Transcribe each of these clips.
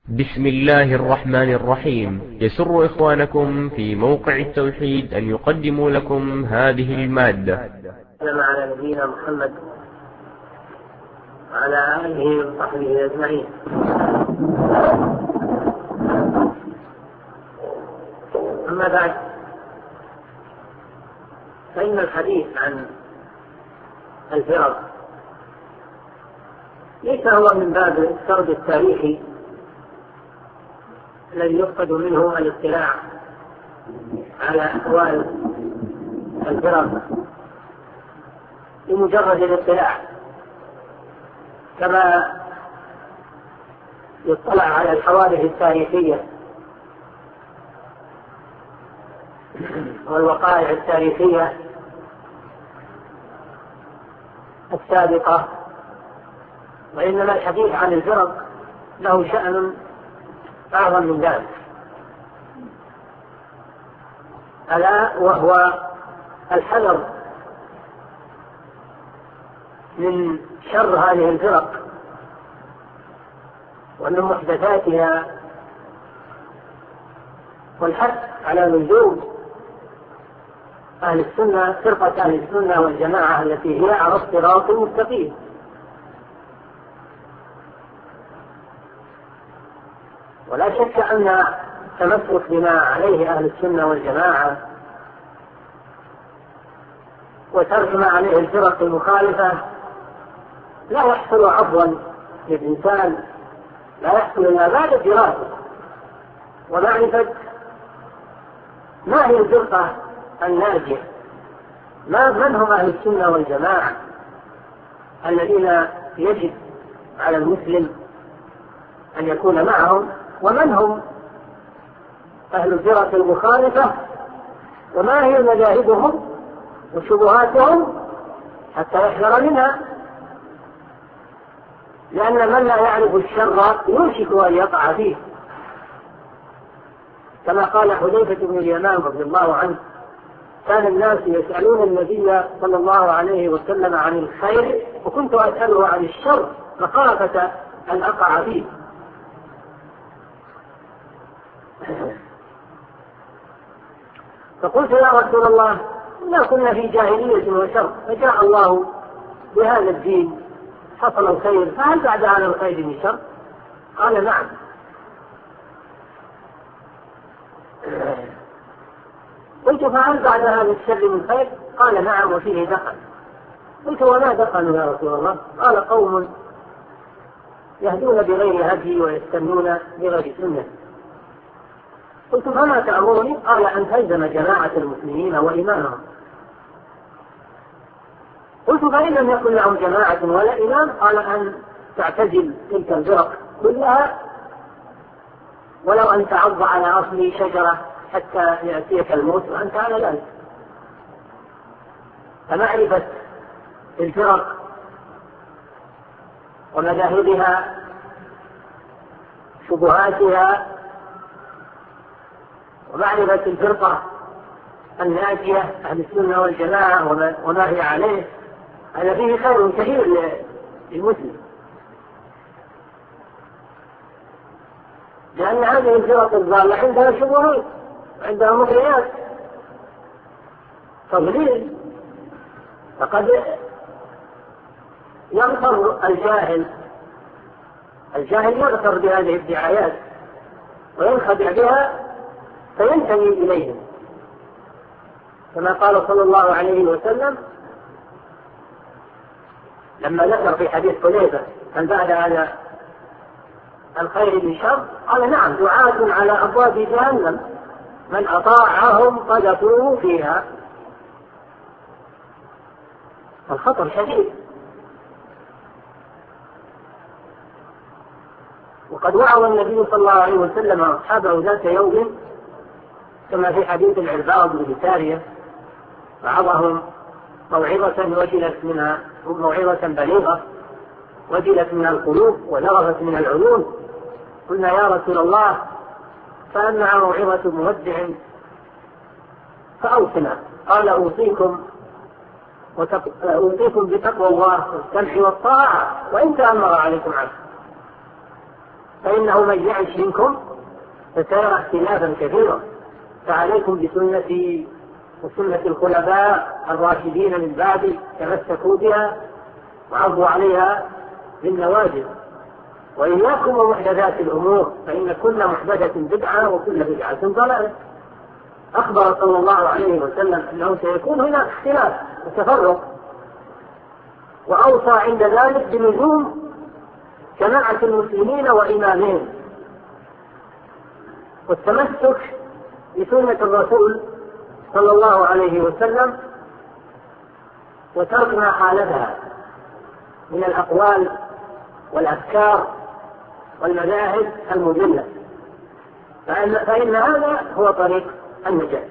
بسم الله الرحمن الرحيم. يسر إخوانكم في موقع التوحيد أن يقدموا لكم هذه المادة. سلام على نبينا محمد وعلى آله وصحبه أجمعين. أما بعد، فإن الحديث عن الفرق ليس هو من باب السرد التاريخي الذي يفقد منه الاطلاع على أحوال الفرق بمجرد الاطلاع، كما يطلع على الحوادث التاريخية والوقائع التاريخية السابقة، وإنما الحديث عن الفرق له شأن أعظم من ذلك، ألا وهو الحذر من شر هذه الفرق ومن محدثاتها، والحث على لزوم أهل السنة، فرقة أهل السنة والجماعة التي هي على الصراط المستقيم. ولا شك أن التمسك بما عليه أهل السنة والجماعة وترك ما عليه الفرق المخالفة لا يحصل عفوا للإنسان، لا يحصل إلا بعد دراسة ومعرفة ما هي الفرقة الناجية، من هم أهل السنة والجماعة الذين يجب على المسلم أن يكون معهم، ومن هم أهل الفرق المخالفة وما هي مذاهبهم وشبهاتهم حتى يحذر منها، لأن من لا يعرف الشر يوشك أن يقع فيه، كما قال حذيفة بن اليمان رضي الله عنه: كان الناس يسألون النبي صلى الله عليه وسلم عن الخير وكنت أسأله عن الشر مخافة أن أقع فيه. فقلت: يا رسول الله، إنا كنا في جاهلية وشر، فجاء الله بهذا الدين حصل الخير، فهل بعد هذا الخير من شر؟ قال: نعم. قلت: فهل بعد هذا الشر من خير؟ قال: نعم، وفيه دخل. قلت: وما دخلوا يا رسول الله؟ قال: قوم يهدون بغير هدي ويستنون بغير سنة. قلت: فما تأمرني؟ قال: أن تلزم جماعة المسلمين وإمامهم. قلت: فإن لم يكن لهم جماعة ولا إمام؟ قال: أن تعتزل تلك الفرق كلها ولو أن تعض على أصل شجرة حتى يأتيك الموت وأنت على ذلك. فمعرفة الفرق ومذاهبها شبهاتها ومعرفة الفرقة الناجية أهل السنة والجماعة وما هي عليه، هذا فيه خير كثير للمسلم، لأن هذه الفرق الضالة عندها شبهات، عندها مغريات تضليل، فقد يغتر الجاهل يغتر بهذه الدعايات وينخدع بها فينتمي إليهم، كما قال صلى الله عليه وسلم لما ذكر في حديث حذيفة: هل بعد هذا الخير من شر؟ قال: نعم، دعاة على أبواب جهنم من أطاعهم قذفوه فيها. الخطر شديد. وقد وعظ النبي صلى الله عليه وسلم أصحابه ذات يوم كما في حديث العرباض بن سارية، وعظهم موعظة وجلت منها موعظة بليغة وجلت منها القلوب ولغفت من العيون. قلنا: يا رسول الله، فأنها موعظة مودع فأوصنا. قال: أوصيكم بتقوى الله والسمع والطاعة وإن تأمر عليكم عبد. فإنه من يعش منكم فسيرى اختلافا كثيرا، فعليكم بسنتي وسنة الخلفاء الراشدين من بعدي تمسكوا بها وعضوا عليها بالنواجذ، وإياكم ومحدثات الأمور فإن كل محدثة بدعة وكل بدعة ضلالة. أخبر صلى الله عليه وسلم أنه سيكون هنا اختلاف وتفرق، وأوصى عند ذلك بلزوم جماعة المسلمين وإمامهم والتمسك بسنة الرسول صلى الله عليه وسلم وترك ما خالفها من الأقوال والأفكار والمذاهب المضلة، فإن هذا هو طريق النجاة.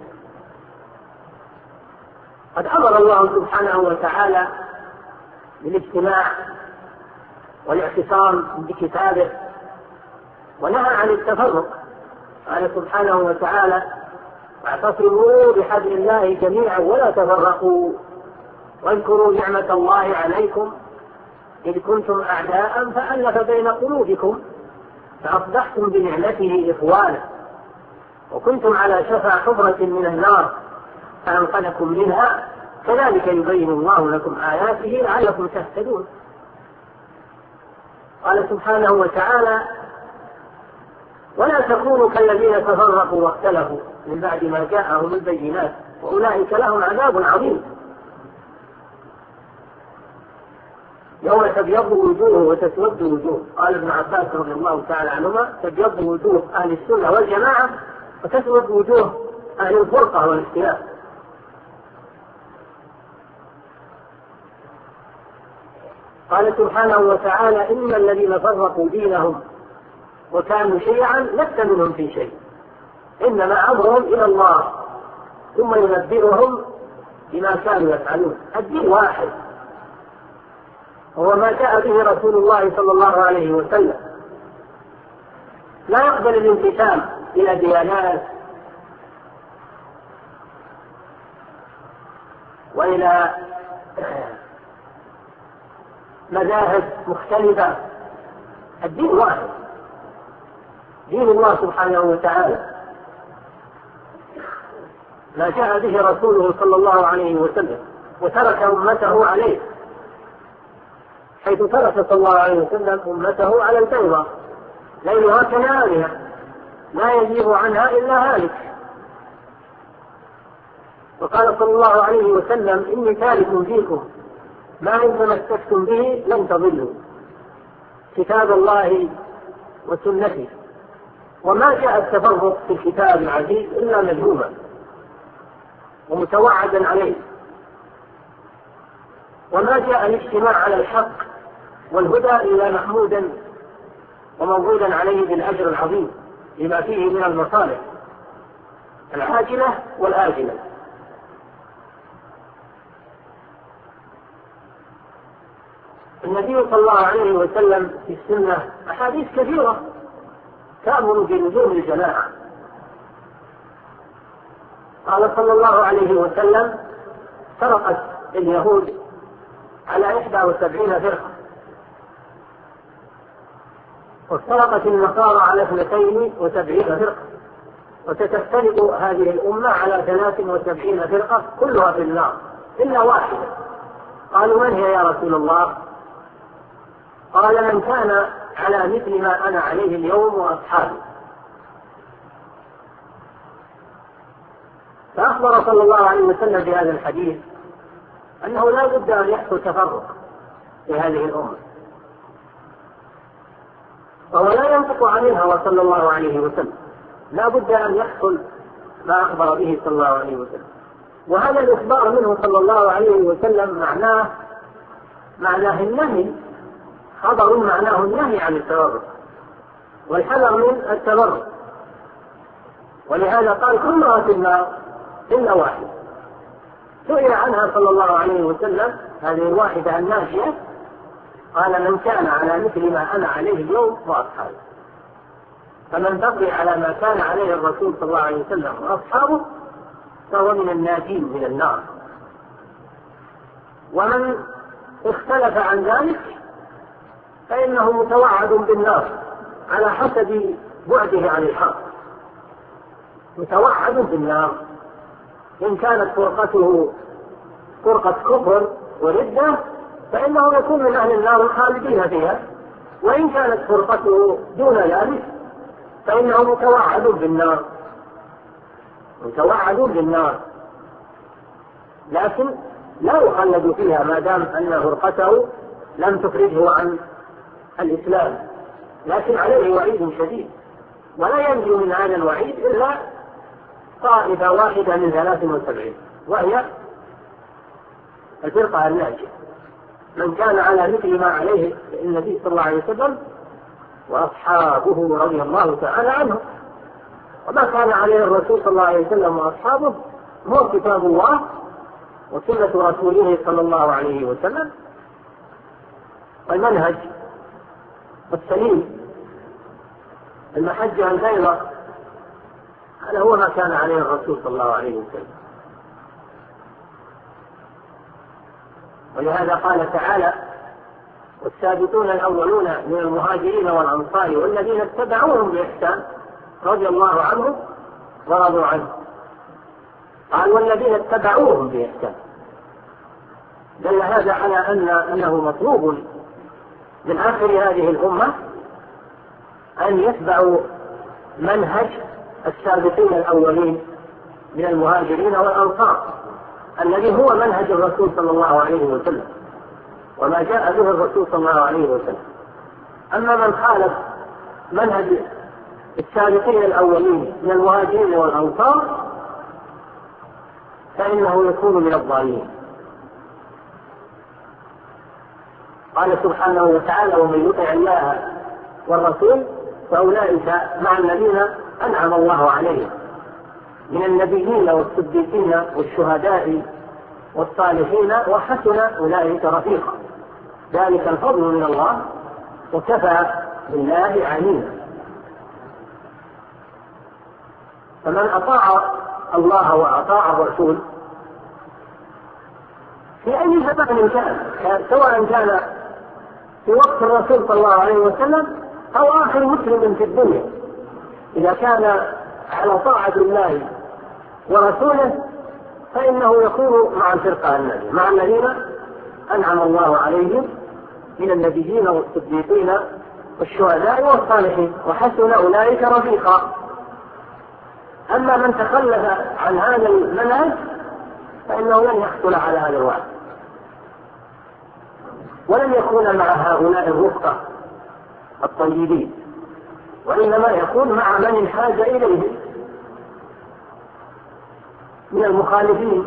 قد أمر الله سبحانه وتعالى بالاجتماع والاعتصام بكتابه ونهى عن التفرق، قال سبحانه وتعالى: واعتصموا بحبل الله جميعا ولا تفرقوا واذكروا نعمة الله عليكم إذ كنتم أعداء فألف بين قلوبكم فأصبحتم بنعمته إخوانا وكنتم على شفا حفرة من النار فأنقذكم منها كذلك يبين الله لكم آياته لعلكم تهتدون. قال سبحانه وتعالى: ولا تكونوا كالذين تفرقوا واختلفوا من بعد ما جاءهم البينات وأولئك لهم عذاب عظيم. يوم تبيض وجوه وتسود وجوه، قال ابن عباس رضي الله تعالى عنهما: تبيض وجوه أهل السنة والجماعة وتسود وجوه أهل الفرقة والاختلاف. قال سبحانه وتعالى: إن الذين فرقوا دينهم وكانوا شيعا لست منهم في شيء إنما أمرهم إلى الله ثم ينبئهم بما كانوا يفعلون. الدين واحد وهو ما جاء به رسول الله صلى الله عليه وسلم، لا يقبل الانتساب إلى ديانات وإلى مذاهب مختلفة. الدين واحد، دين الله سبحانه وتعالى، ما جاء به رسوله صلى الله عليه وسلم وترك أمته عليه، حيث ترك صلى الله عليه وسلم أمته على البيضاء ليلها كنهارها لا يزيغ عنها إلا هالك. وقال صلى الله عليه وسلم: إني تارك فيكم ما إن تمسكتم به لن تضلوا، كتاب الله وسنته. وما جاء التفرق في الكتاب العزيز إلا مذموما ومتوعدا عليه، وما جاء الاجتماع على الحق والهدى إلا محمودا وموعودا عليه بالأجر العظيم لما فيه من المصالح العاجلة والآجلة. النبي صلى الله عليه وسلم في السنة أحاديث كثيرة تأمر بلزوم الجماعة. قال صلى الله عليه وسلم: فرقت اليهود على 71 فرقة، وافترقت النصارى على 72 فرقة، وستفترق هذه الأمة على 73 فرقة كلها في النار إلا واحدة. قالوا: من هي يا رسول الله؟ قال: من كان على مثل ما أنا عليه اليوم وأصحابي. فأخبر صلى الله عليه وسلم بهذا الحديث أنه لا بد أن يحصل تفرق في هذه الأمة، وهو لا ينطق عن الهوى صلى الله عليه وسلم، لا بد أن يحصل ما أخبر به صلى الله عليه وسلم. وهذا الإخبار منه صلى الله عليه وسلم معناه النهي، خبر معناه النهي عن التفرق والحذر من التفرق. ولهذا قال: كلها في النار إلا واحدة. سئل عنها صلى الله عليه وسلم هذه الواحدة الناجية، قال: من كان على مثل ما أنا عليه اليوم وأصحابي. فمن بقي على ما كان عليه الرسول صلى الله عليه وسلم وأصحابه فهو من الناجين من النار. ومن اختلف عن ذلك فإنه متوعد بالنار على حسب بعده عن الحق متوعد بالنار. إن كانت فرقته فرقة كفر وردة فإنه يكون من أهل النار الخالدين فيها، وإن كانت فرقته دون ذلك فإنه متوعد بالنار، متوعد بالنار، لكن لا يخلد فيها ما دام أن فرقته لم تخرجه عن الإسلام، لكن عليه وعيد شديد، ولا ينجو من هذا الوعيد إلا طائفة واحدة من 73 وهي الفرقة الناجية، من كان على مثل ما عليه النبي صلى الله عليه وسلم وأصحابه رضي الله تعالى عنهم. وما كان عليه الرسول صلى الله عليه وسلم وأصحابه هو كتاب الله وسنة رسوله صلى الله عليه وسلم والمنهج السليم، المحجة البيضاء، هذا هو ما كان عليه الرسول صلى الله عليه وسلم. ولهذا قال تعالى: والسابقون الأولون من المهاجرين والأنصار والذين اتبعوهم بإحسان رضي الله عنهم ورضوا عنه. قال: والذين اتبعوهم بإحسان، دل هذا على أنه مطلوب من آخر هذه الأمة أن يتبعوا منهج السابقين الأولين من المهاجرين والأنصار الذي هو منهج الرسول صلى الله عليه وسلم وما جاء به الرسول صلى الله عليه وسلم. أما من خالف منهج السابقين الأولين من المهاجرين والأنصار فإنه يكون من الضالين. قال سبحانه وتعالى: ومن يطع الله والرسول فأولئك مع الذين أنعم الله عليهم من النبيين والصديقين والشهداء والصالحين وحسن أولئك رفيقا، ذلك الفضل من الله وكفى بالله عليما. فمن أطاع الله وأطاع الرسول في أي زمان كان، سواء كان في وقت الرسول صلى الله عليه وسلم أو آخر مسلم في الدنيا، إذا كان على طاعة الله ورسوله فإنه يكون مع الفرقة الناجية، مع الذين أنعم الله عليهم من النبيين والصديقين والشهداء والصالحين وحسن أولئك رفيقا. أما من تخلف عن هذا المنهج فإنه لن يحصل على هذا الوعد ولن يكون مع هؤلاء الرفقة الطيبين، وإنما يكون مع من انحاز إليه من المخالفين.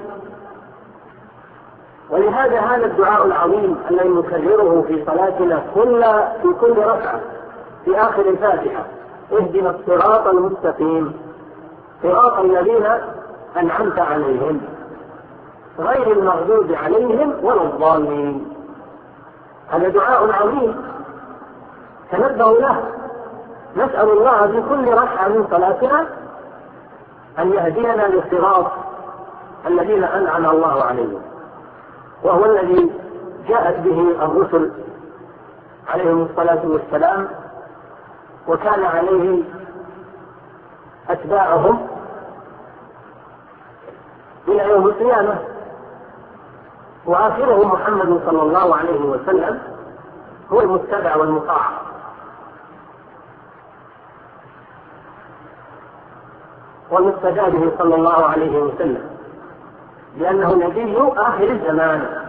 ولهذا هذا الدعاء العظيم الذي نكرره في صلاتنا في كل ركعة في آخر الفاتحة: اهدنا الصراط المستقيم صراط الذين أنعمت عليهم غير المغضوب عليهم ولا الضالين. هذا دعاء عظيم تنبهوا له، نسأل الله في كل ركعة من صلاتنا أن يهدينا للصراط الذين أنعم الله عليهم، وهو الذي جاءت به الرسل عليهم الصلاة والسلام وكان عليه أتباعهم إلى يوم القيامة، وآخرهم محمد صلى الله عليه وسلم هو المتبع والمطاع. والمقتدى به صلى الله عليه وسلم لأنه نبي آخر الزمان،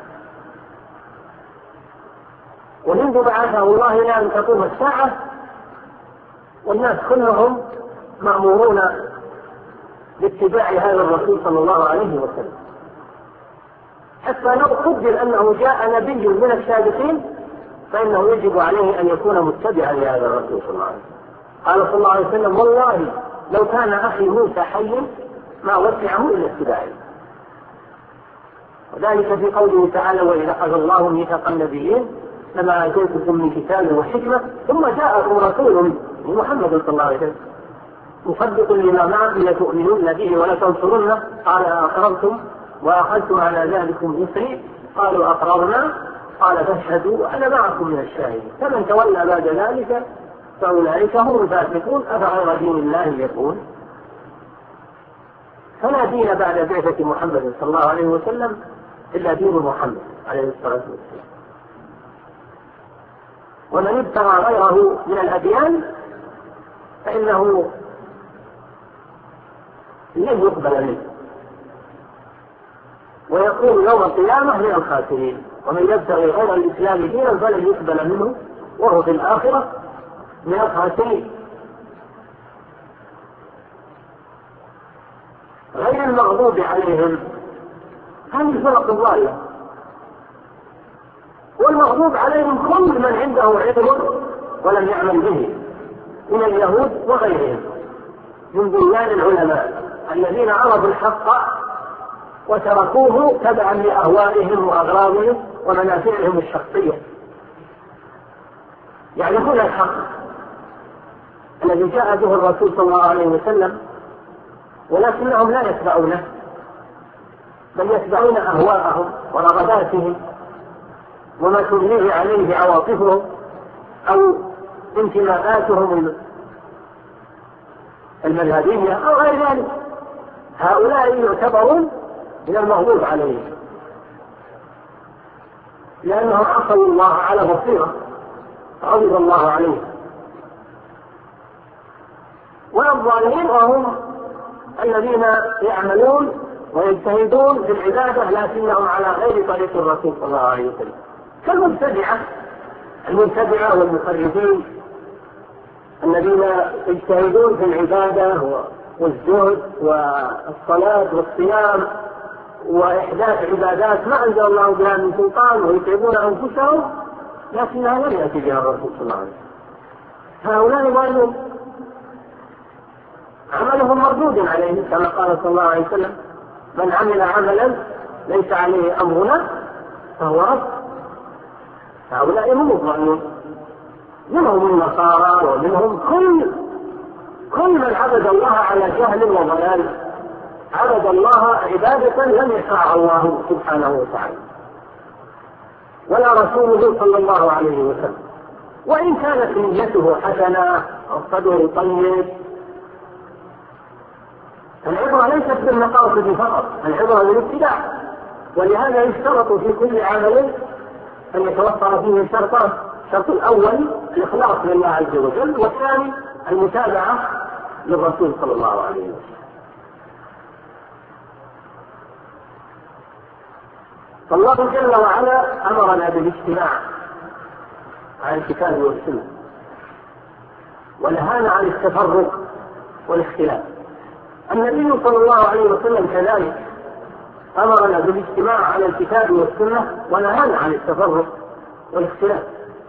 ومنذ بعثه الله إلى أن تقوم الساعة والناس كلهم مأمورون باتباع هذا الرسول صلى الله عليه وسلم، حتى لو قدر أنه جاء نبي من السابقين فإنه يجب عليه أن يكون متبعا لهذا الرسول صلى الله عليه وسلم. قال صلى الله عليه وسلم: والله لو كان أخي موسى حيا ما وسعه إلا اتباعي. وذلك في قوله تعالى: وإذا أخذ الله ميثاق النبيين لما آتيتكم من كتاب وحكمة ثم جاءكم رسول محمد صلى الله عليه وسلم مصدق لما معكم لتؤمنون به ولتنصرنه قال: أقررتم وأخذتم على ذلكم إصري قالوا أقررنا قال: فاشهدوا وأنا معكم من الشاهدين. فمن تولى بعد ذلك فأولئك هم الفاسقون أفغير دين الله يكون. فلا دين بعد بعثة محمد صلى الله عليه وسلم إلا دين محمد عليه الصلاة والسلام، ومن ابتغى غيره من الأديان فإنه لن يقبل منه ويكون يوم القيامة من الخاسرين. ومن يبتغي غير الإسلام دينا فلن يقبل منه وهو في الآخرة من الخاسرين. غير المغضوب عليهم هذه الفرق الضالة، والمغضوب عليهم كل من عنده علم ولم يعمل به من اليهود وغيرهم من بنيان العلماء الذين عرفوا الحق وتركوه تبعا لأهوائهم وأغراضهم ومنافعهم الشخصية، يعرفون الحق الذي جاء به الرسول صلى الله عليه وسلم ولكنهم لا يتبعونه، بل يتبعون أهواءهم ورغباتهم وما تمليه عليه عواطفهم أو انتماءاتهم المذهبية أو غير ذلك. هؤلاء يعتبرون من المغضوب عليهم لأنهم عصوا الله على بصيرة غضب الله عليهم. والظالمين وهم الذين يعملون ويجتهدون في العبادة لكنهم على غير طريق الرسول صلى الله عليه وسلم، المبتدعة والمخرفين الذين يجتهدون في العبادة والزهد والصلاة والصيام وإحداث عبادات ما أنزل الله بها من سلطان ويتعبون أنفسهم لكنها لم يأتي بها الرسول صلى الله عليه وسلم. هؤلاء ظالمون عملهم مردود عليهم كما قال صلى الله عليه وسلم: من عمل عملا ليس عليه أمرنا فهو رد. هؤلاء هم الظالمون، منهم النصارى ومنهم كل من عبد الله على جهل وضلال، عبد الله عبادة لم يشرعها الله سبحانه وتعالى ولا رسوله صلى الله عليه وسلم، وإن كانت نيته حسنة وصدره طيب. العبرة ليست بالمقاصد فقط، العبرة بالاتباع، ولهذا يشترط في كل عمل أن يتوفر فيه شرطان: الشرط الأول الإخلاص لله عز وجل، والثاني المتابعة للرسول صلى الله عليه وسلم. فالله جل وعلا أمرنا بالاجتماع على الكتاب والسنة ونهانا عن التفرق والاختلاف. النبي صلى الله عليه وسلم كذلك أمرنا بالاجتماع على الكتاب والسنة ونهانا عن التفرق والاختلاف،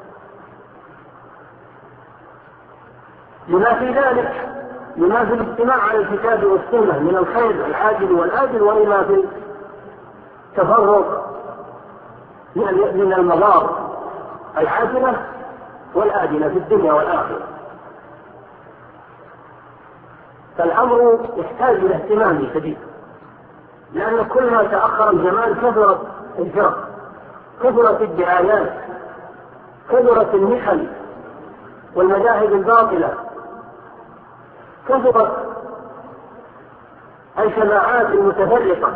لما في ذلك لما في الاجتماع على الكتاب والسنة من الخير العاجل والآجل، ولما في التفرق من المضار العاجلة والآجلة في الدنيا والآخرة. فالأمر يحتاج إلى اهتمام شديد، لأن كل ما تأخر الزمان كثرت الفرق، كثرت الدعايات، كثرت المحن والمذاهب الباطلة، كثرت الجماعات المتفرقة.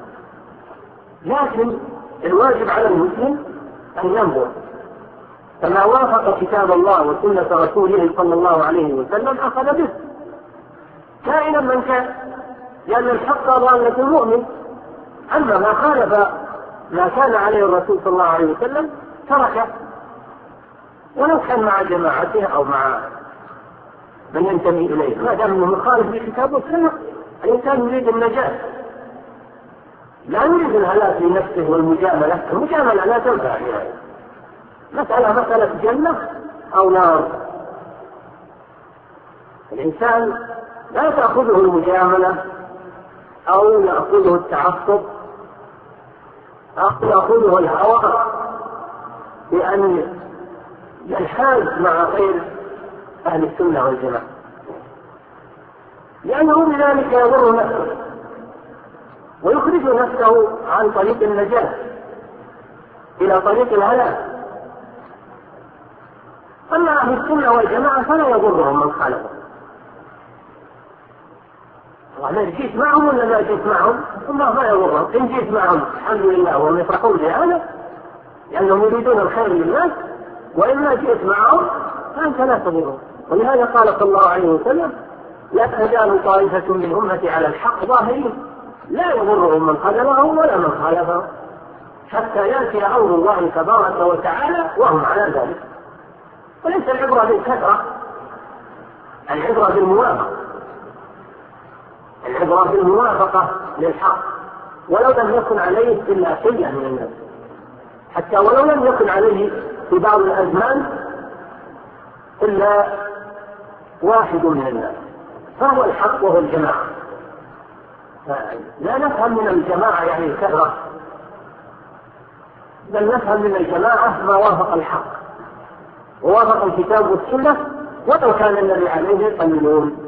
لكن الواجب على المسلم أن ينظر فما وافق كتاب الله وسنة رسوله صلى الله عليه وسلم أخذ به كائنا من كان، لأن الحق ضالة المؤمن. أما ما خالف ما كان عليه الرسول صلى الله عليه وسلم تركه، ولو كان مع جماعته أو مع من ينتمي إليه، ما دام أنه مخالف للكتاب والسنة. الإنسان يريد النجاة، لا يريد الهلاك لنفسه والمجاملة. المجاملة لا تنفع يعني. مسألة جنة أو نار. الإنسان لا تأخذه المجاملة أو يأخذه التعصب أو يأخذه الهوى بأن ينحاز مع غير أهل السنة والجماعة، لأنه بذلك يضر نفسه ويخرج نفسه عن طريق النجاة إلى طريق الهلاك. أما أهل السنة والجماعة فلا يضرهم من خالفهم. وأنا جيت معهم ولا ما جيت معهم الله ما يضرهم. إن جيت معهم الحمد لله وهم يفرحون بهذا لأنهم يريدون الخير للناس، وإن ما جيت معهم فأنت لا تضرهم. ولهذا قال صلى الله عليه وسلم: لا تزال طائفة من أمتي على الحق ظاهرين لا يضرهم من خذلهم ولا من خالفهم حتى يأتي أمر الله تبارك وتعالى وهم على ذلك. وليس العبرة بالكثرة، العبرة بالموافقة، العبرة بالموافقة للحق ولو لم يكن عليه إلا قلة من الناس، حتى ولو لم يكن عليه في بعض الأزمان إلا واحد من الناس، فهو الحق وهو الجماعة. لا نفهم من الجماعة يعني الكثرة، بل نفهم من الجماعة ما وافق الحق ووافق الكتاب والسنة ولو كان الذي عليه قليلون.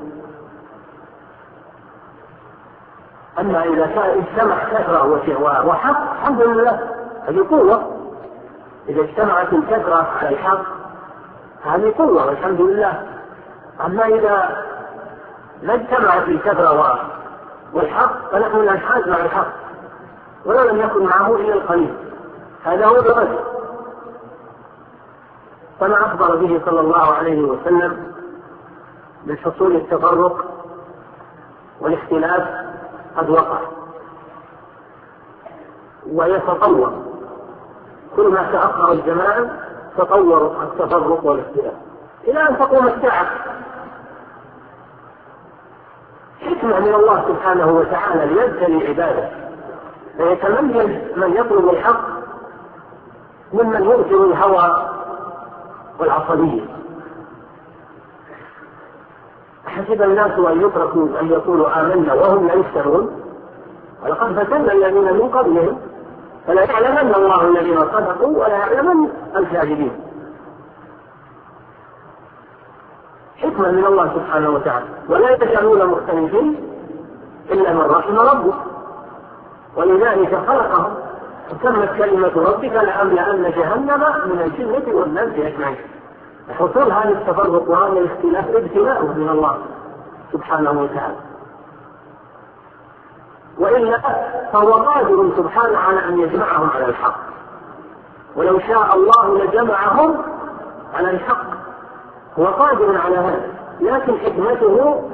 أما إذا كان اجتمع كثرة وحق الحمد لله هذه قوة. إذا اجتمعت الكثرة على الحق هذه قوة والحمد لله. أما إذا ما اجتمعت الكثرة والحق فنحن ننحاز مع الحق ولو لم يكن معه إلا القليل، هذا هو الرجل. كما أخبر به صلى الله عليه وسلم من حصول التفرق والاختلاف قد وقع ويتطور، كل ما تأخر الزمان تطور التفرق والاختلاف إلى أن تقوم الساعة. حكمة من الله سبحانه وتعالى ليبتلي عباده، فيتميز من يطلب الحق ممن يؤثر الهوى والعصبية. حسب الناس أن يتركوا أن يقولوا آمنا وهم لا يفتنون، ولقد فتنا الذين من قبلهم فلا يعلمن الله الذين صدقوا ولا يعلمن الكاذبين. حكمة من الله سبحانه وتعالى. ولا يتشاءون مختلفين إلا من رحم ربك ولذلك خلقهم. وتمت كلمة ربك لأملأن جهنم من الجنة والناس أجمعين. حصول هذا التفرق وهذا الاختلاف ابتلاء من الله سبحانه وتعالى، وإلا فهو قادر سبحانه على أن يجمعهم على الحق، ولو شاء الله لجمعهم على الحق، هو قادر على هذا، لكن حكمته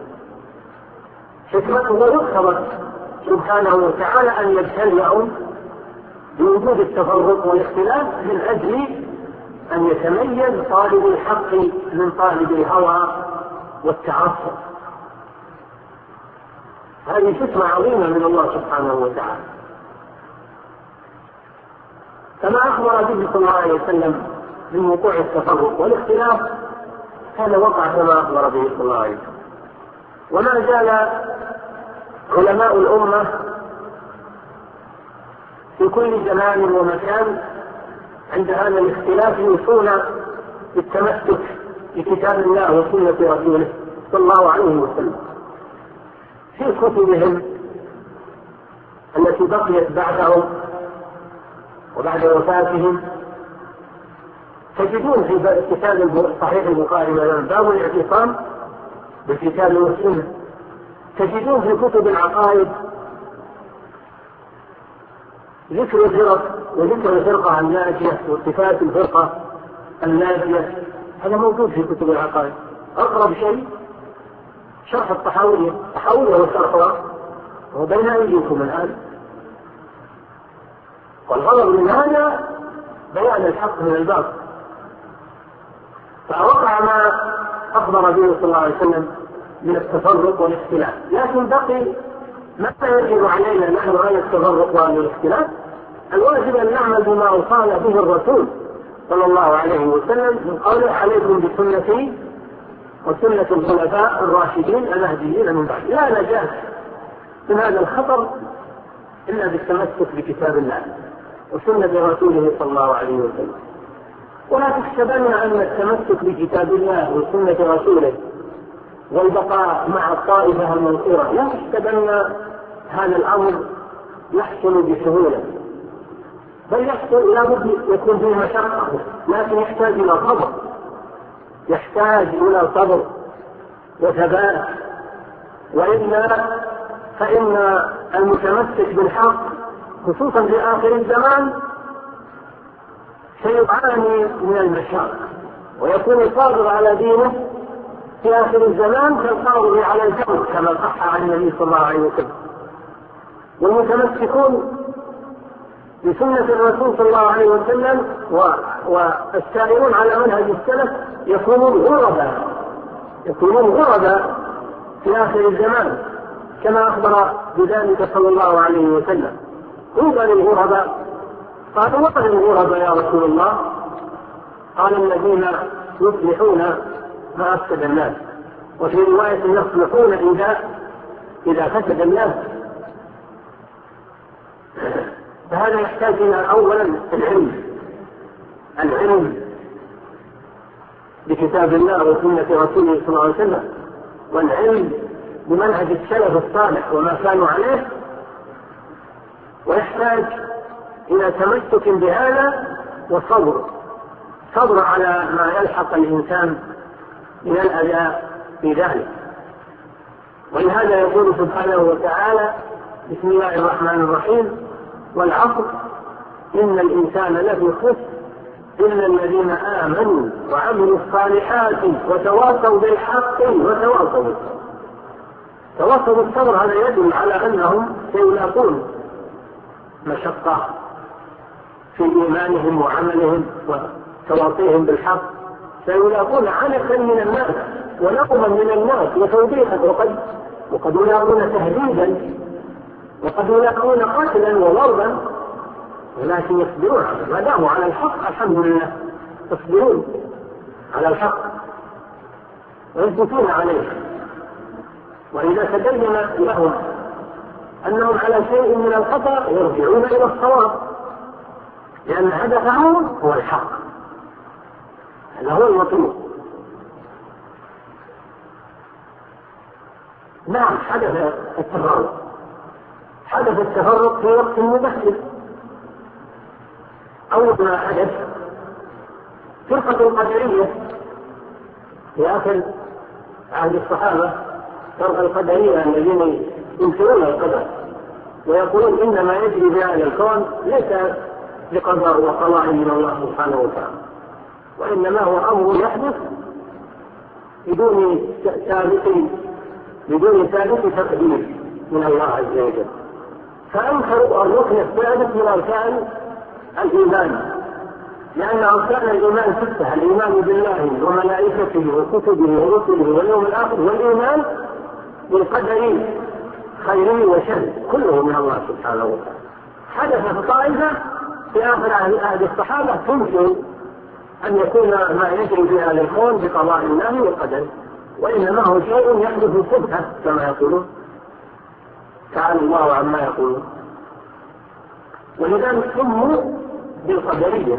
يقتضي سبحانه وتعالى أن يبتليهم بوجود التفرق والاختلاف من أجل أن يتميز طالب الحق من طالب الهوى والتعصب. هذه حكمة عظيمة من الله سبحانه وتعالى. كما أخبر به صلى الله عليه وسلم من وقوع التفرق والاختلاف هذا وقع كما أخبر به صلى الله عليه وسلم. وما زال علماء الأمة في كل زمان ومكان عند هذا الاختلاف يوصون بالتمسك بكتاب الله وسنة رسوله صلى الله عليه وسلم في كتبهم التي بقيت بعدهم وبعد وفاتهم. تجدون في كتاب صحيح البخاري مثلا باب الاعتصام بالكتاب والسنة، تجدون في كتب العقائد ذكر الفرق وذكر الفرقة الناجية وصفات الفرقة الناجية، هذا موجود في كتب العقائد. أقرب شيء شرح الطحاوية وشرحها وهو بين أيديكم الآن. والغرض من هذا بيان الحق من الباطل. فوقع ما أخبر به صلى الله عليه وسلم من التفرق والاختلاف، لكن بقي ما يجب علينا نحن هذا التفرق والاختلاف. الواجب أن نعمل بما أوصانا به الرسول صلى الله عليه وسلم من قوله عليكم بسنتي وسنة الخلفاء الراشدين المهديين من بعد. لا نجاة من هذا الخطر إلا بالتمسك بكتاب الله وسنة رسوله صلى الله عليه وسلم. ولا تحسبن أن التمسك بكتاب الله وسنة رسوله والبقاء مع الطائفة المنصورة لا تحسبن هذا الأمر يحصل بسهولة، بل يحصل لا بد يكون فيه مشقة، لكن يحتاج إلى صبر يحتاج إلى صبر وثبات، وإلا فإن المتمسك بالحق خصوصا في آخر الزمان سيعاني من المشاق، ويكون الصابر على دينه في آخر الزمان كالصابر على الجمر كما صح عن النبي صلى الله عليه وسلم. والمتمسكون بسنة الرسول صلى الله عليه وسلم والسائرون على منهج السلف يكونون غرباء في آخر الزمان كما أخبر بذلك صلى الله عليه وسلم. طوبى للغرباء. قالوا ومن الغرباء يا رسول الله؟ قال الذين يصلحون ما أفسد الناس، وفي رواية يصلحون إذا فسد الناس. فهذا يحتاج إلى أولا العلم بكتاب الله وسنة رسوله صلى الله عليه وسلم، والعلم بمنهج السلف الصالح وما كانوا عليه، ويحتاج إلى تمسك بهذا وصبر على ما يلحق الإنسان من الأذى في ذلك. ولهذا يقول سبحانه وتعالى: بسم الله الرحمن الرحيم: والعصر إن الإنسان لفي خسر إلا الذين آمنوا وعملوا الصالحات وتواصوا بالحق وتواصوا بالصبر. تواصوا بالصبر هذا يدل على أنهم سيلاقون مشقة في إيمانهم وعملهم وتواصيهم بالحق، سيلاقون عنفا من الناس ونقما من الناس وتوبيخا، وقد يلاقون تهديدا، وقد يلاقون قتلا وضربا، ولكن يصبرون ما داموا على الحق. الحمد لله يصبرون على الحق ويثبتون عليه. وإذا تبين لهم أنهم على شيء من الخطأ يرجعون إلى الصواب، لأن هدفهم هو الحق، هذا هو المطلوب. نعم، حدث التفرق في وقت مبكر. أول ما حدث فرقة القدرية في آخر عهد الصحابة، فرقة القدرية الذين ينكرون القدر ويقولون إن ما يجري في هذا الكون ليس بقدر وقضاء من الله سبحانه وتعالى، وإنما هو أمر يحدث بدون سابق تقدير من الله عز وجل. فأنكروا الركن الثالث من أركان الإيمان، لأن أركان الإيمان 6: الإيمان بالله وملائكته وكتبه ورسله واليوم الآخر، والإيمان بالقدر خيره وشره كله من الله سبحانه وتعالى. حدث في طائفة في آخر عهد الصحابة تنكر أن يكون ما يجري في هذا الكون بقضاء الله والقدر، وإنما هو شيء يحدث صدفة كما يقولون، تعالى الله عما يقولون. ولذلك سموا بالقدرية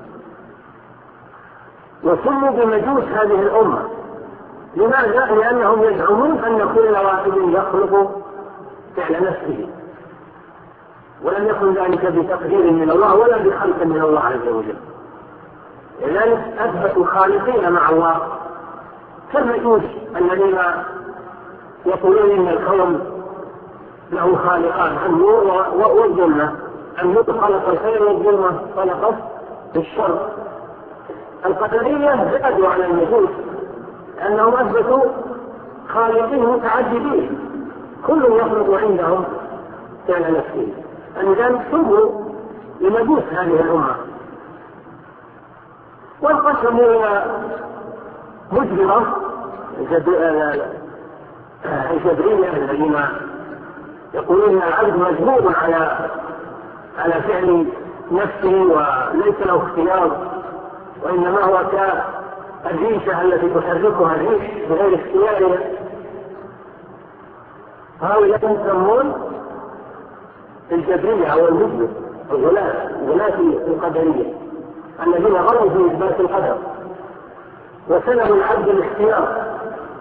وسموا بمجوس هذه الأمة. لماذا؟ لأنهم يزعمون أن كل واحد يخلق فعل نفسه، ولم يكن ذلك بتقدير من الله ولا بخلق من الله عز وجل. لذلك أثبتوا خالقين مع الله، كالمجوس الذين يقولون إن الكون له خالقان، النور والظلمة. النور خلق الخير والظلمة خلقت الشر. القدرية زادوا على المجوس لأنهم أثبتوا خالقين متعددين كل يخلق عندهم فعل نفسه، لذلك سموا لمجوس هذه الأمة. وانقسموا إلى مجبرة الجبرية الذين يقولون ان العبد مجبور على فعل نفسه وليس له اختيار، وانما هو كالريشة التي تحركها الريح بغير اختيارها. هؤلاء يسمون الجبرية او المجبر، الغلاة القدرية الذين غلوا في اثبات القدر وسلبوا العبد الاختيار.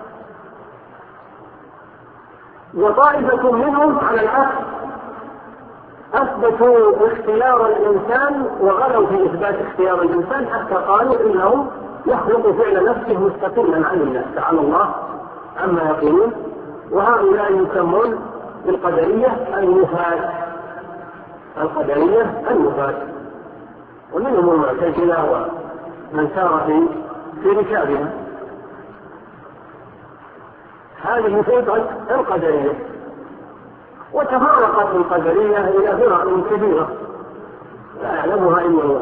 وطائفة منهم على العكس أثبتوا اختيار الإنسان وغلوا في إثبات اختيار الإنسان، حتى قالوا إنه يخلق فعل نفسه مستقلا عن الله تعالى الله عما يقولون. وهؤلاء يسمون بالقدرية النفاة، القدرية النفاة، ومنهم المعتزلة ومن سار في ركابها. هذه فرقة القدرية، وتفرقت القدرية إلى فرق كبيرة لا يعلمها إلا الله،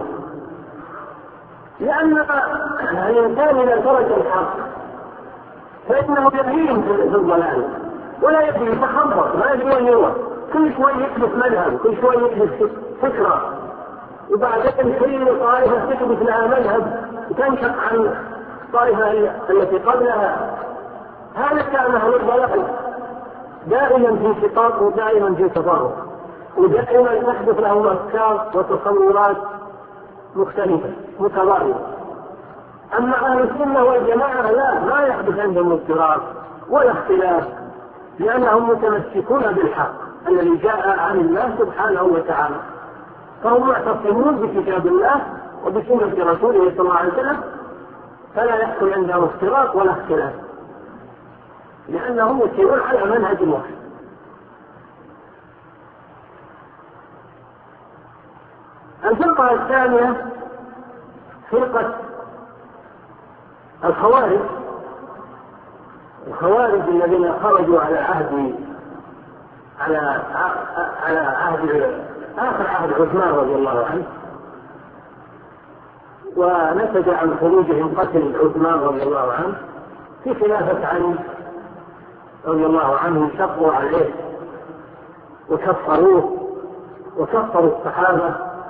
لأن الإنسان إذا ترك الحق فإنه يهين في الضلال ولا يدري، يتخبط ما يدري وين يروح، كل شوي يحدث مذهب، كل شوي يحدث فكرة، وبعدين كل طائفة تحدث لها مذهب وتنشق عن الطائفة التي قبلها. هذا كان أهل الضلال دائما في شقاق ودائما في تفرق، ودائما تحدث لهم أفكار وتصورات مختلفة متضاربة. أما أهل السنة والجماعة لا، ما يحدث عندهم اضطراب ولا اختلاف، لأنهم متمسكون بالحق الذي جاء عن الله سبحانه وتعالى، فهم معتصمون بكتاب الله وبسنة رسوله صلى الله عليه وسلم، فلا يحصل عندهم اختلاط ولا اختلاف، لأنهم يسيرون على منهج واحد. الفرقة الثانية فرقة الخوارج، الخوارج الذين خرجوا على آخر عهد عثمان رضي الله عنه، ونتج عن خروجهم قتل عثمان رضي الله عنه في خلافة علي رضي الله عنه، شقوا عليه وكفروه وكفروا الصحابة،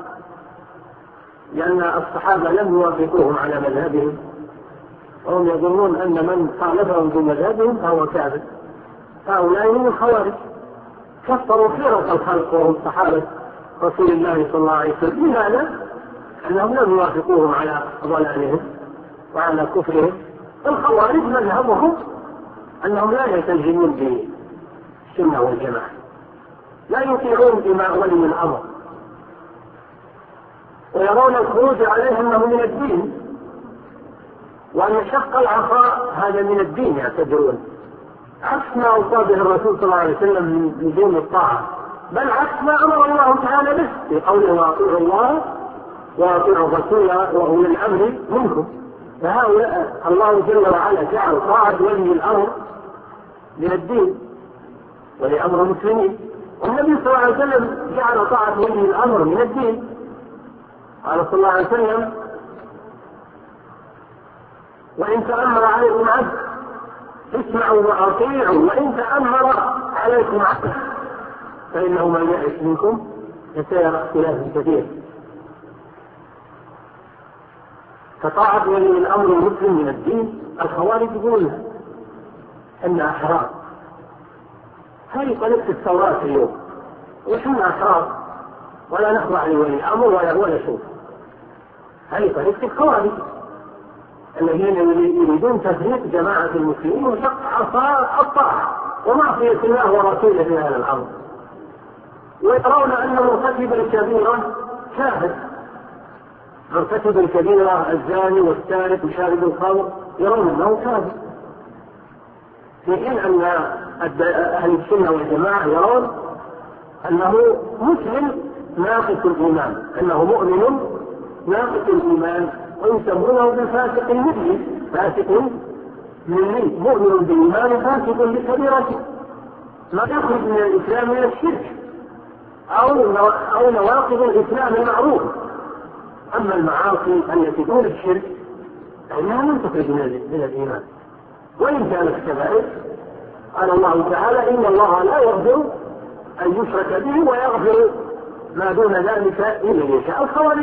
لأن الصحابة لم يوافقوهم على مذهبهم، وهم يظنون أن من خالفهم بمذهبهم فهو كافر. هؤلاء هم الخوارج، كفروا خيرة الخلق وهم صحابة رسول الله صلى الله عليه وسلم. لماذا؟ أنهم لم يوافقوهم على ضلالهم وعلى كفرهم. الخوارج مذهبهم أنهم لا يلتزمون بالسنة والجماعة، لا يطيعون بما ولي الأمر، ويرون الخروج عليه أنه من الدين، وأن شق العصا هذا من الدين يعتبرون، عكس ما أوصى به الرسول صلى الله عليه وسلم من دون الطاعة، بل عكس ما أمر الله تعالى به في قوله وأطيعوا الله وأطيعوا الرسول وأولي الأمر منكم. فهؤلاء الله جل وعلا جعل طاعة ولي الأمر من الدين ولأمر المسلمين، والنبي صلى الله عليه وسلم جعل طاعة ولي الأمر من الدين. قال صلى الله عليه وسلم وإن تأمر عليكم عبد اسمعوا وأطيعوا، وإن تأمر عليكم عبد فإنه من يعش منكم فسيرى اختلافا كثيرا. فطاعة ولي الأمر المسلم من الدين. الخوارج يقولون أنها أحرار، هذه طريقة التوراة اليوم، ونحن أحرار ولا نخضع لولي الأمر ولا شيء. هذه طريقة الخوارج الذين يريدون تفريق جماعة المسلمين وشق عصا الطاعة ومعصية الله ورسوله في هذا الأمر، ويرون أن مرتكب الكبيرة كافر، مرتكب الكبيرة الزاني والسارق وشارب الخمر يرون أنه كافر، في حين أن أهل السنة والجماعة يرون أنه مسلم ناقص الإيمان، أنه مؤمن ناقص الإيمان، ويسمونه بالفاسق المثلي، فاسق مثلي، مؤمن بالإيمان فاسق بكبيرته، ما يخرج من الإسلام من الشرك أو نواقض الإسلام المعروف. أما المعاصي التي دون الشرك فإنها لم تخرج من الإيمان، وإن كانت كبائر. قال الله تعالى إن الله لا يغفر أن يشرك به ويغفر ما دون ذلك لمن يشاء. الخوارج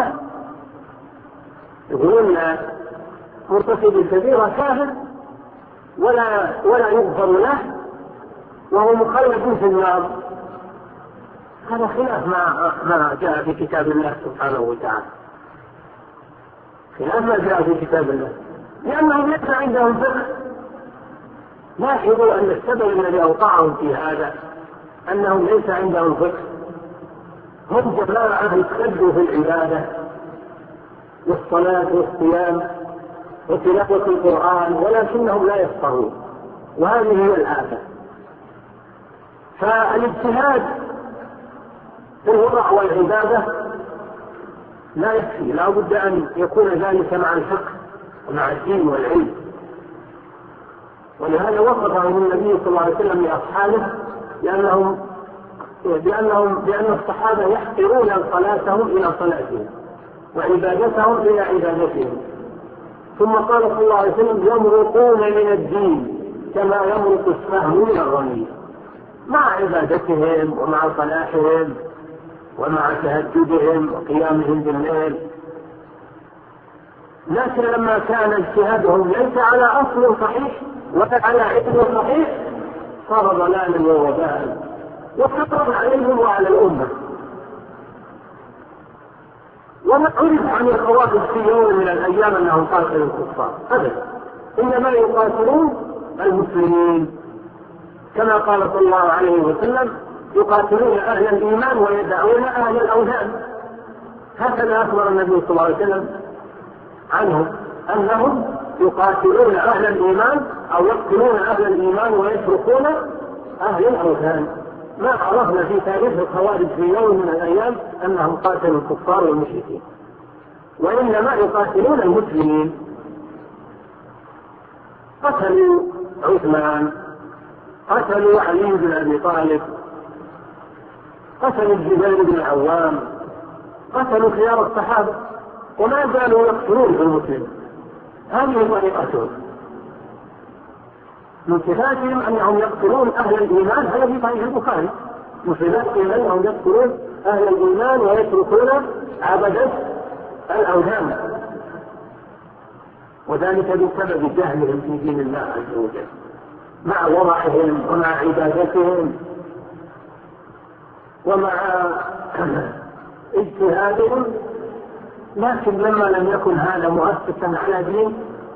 يقولون مرتكب الكبيرة كافر ولا يغفر له وهو مخلد في النار. هذا خلاف ما جاء في كتاب الله سبحانه وتعالى، خلاف ما جاء في كتاب الله، لأنهم ليس عندهم فقه. لاحظوا أن السبب الذي أوقعهم في هذا أنهم ليس عندهم فقه. هم جماعة اشتدوا في العبادة والصلاة والصيام وتلاوة القرآن ولكنهم لا يفقهون، وهذه هي الآفة. فالاجتهاد في الورع والعبادة لا يكفي، لا بد أن يكون ذلك مع الفقه ومع الدين والعلم. ولهذا وصفهم النبي صلى الله عليه وسلم لأصحابه بأن الصحابة يحقرون صلاتهم إلى صلاتهم وعبادتهم إلى عبادتهم. ثم قال صلى الله عليه وسلم يمرقون من الدين كما يمرق السهم من الرمي، مع عبادتهم ومع صلاحهم ومع تهجدهم وقيامهم بالليل. لكن لما كان اجتهادهم ليس على أصل صحيح ولا على علم صحيح صار ضلالا ووباء وخطرا عليهم وعلى الأمة. وما عرف عن الخوارج في يوم من الأيام أنهم قاتلوا الكفار أبدا، إنما يقاتلون المسلمين كما قال صلى الله عليه وسلم يقاتلون أهل الإيمان ويدعون أهل الأوثان. هكذا أخبر النبي صلى الله عليه وسلم عنهم أنهم يقاتلون أهل الإيمان أو يقتلون أهل الإيمان ويتركون أهل الأوثان. ما عرفنا في تاريخ الخوارج في يوم من الأيام أنهم قاتلوا الكفار والمشركين، وإنما يقاتلون المسلمين. قتلوا عثمان، قتلوا علي بن أبي طالب، قتلوا الزبير بن العوام، قتلوا خيار الصحابة، وما زالوا يقتلون في المسلمين. هذه طريقتهم من صفاتهم أنهم يقتلون أهل الإيمان. هذا في صحيح البخاري، من صفاتهم أنهم يقتلون أهل الإيمان ويتركون عبدة الأوثان، وذلك بسبب جهلهم في دين الله عز وجل مع ورعهم ومع عبادتهم ومع اجتهادهم. لكن لما لم يكن هذا مؤسسا على دين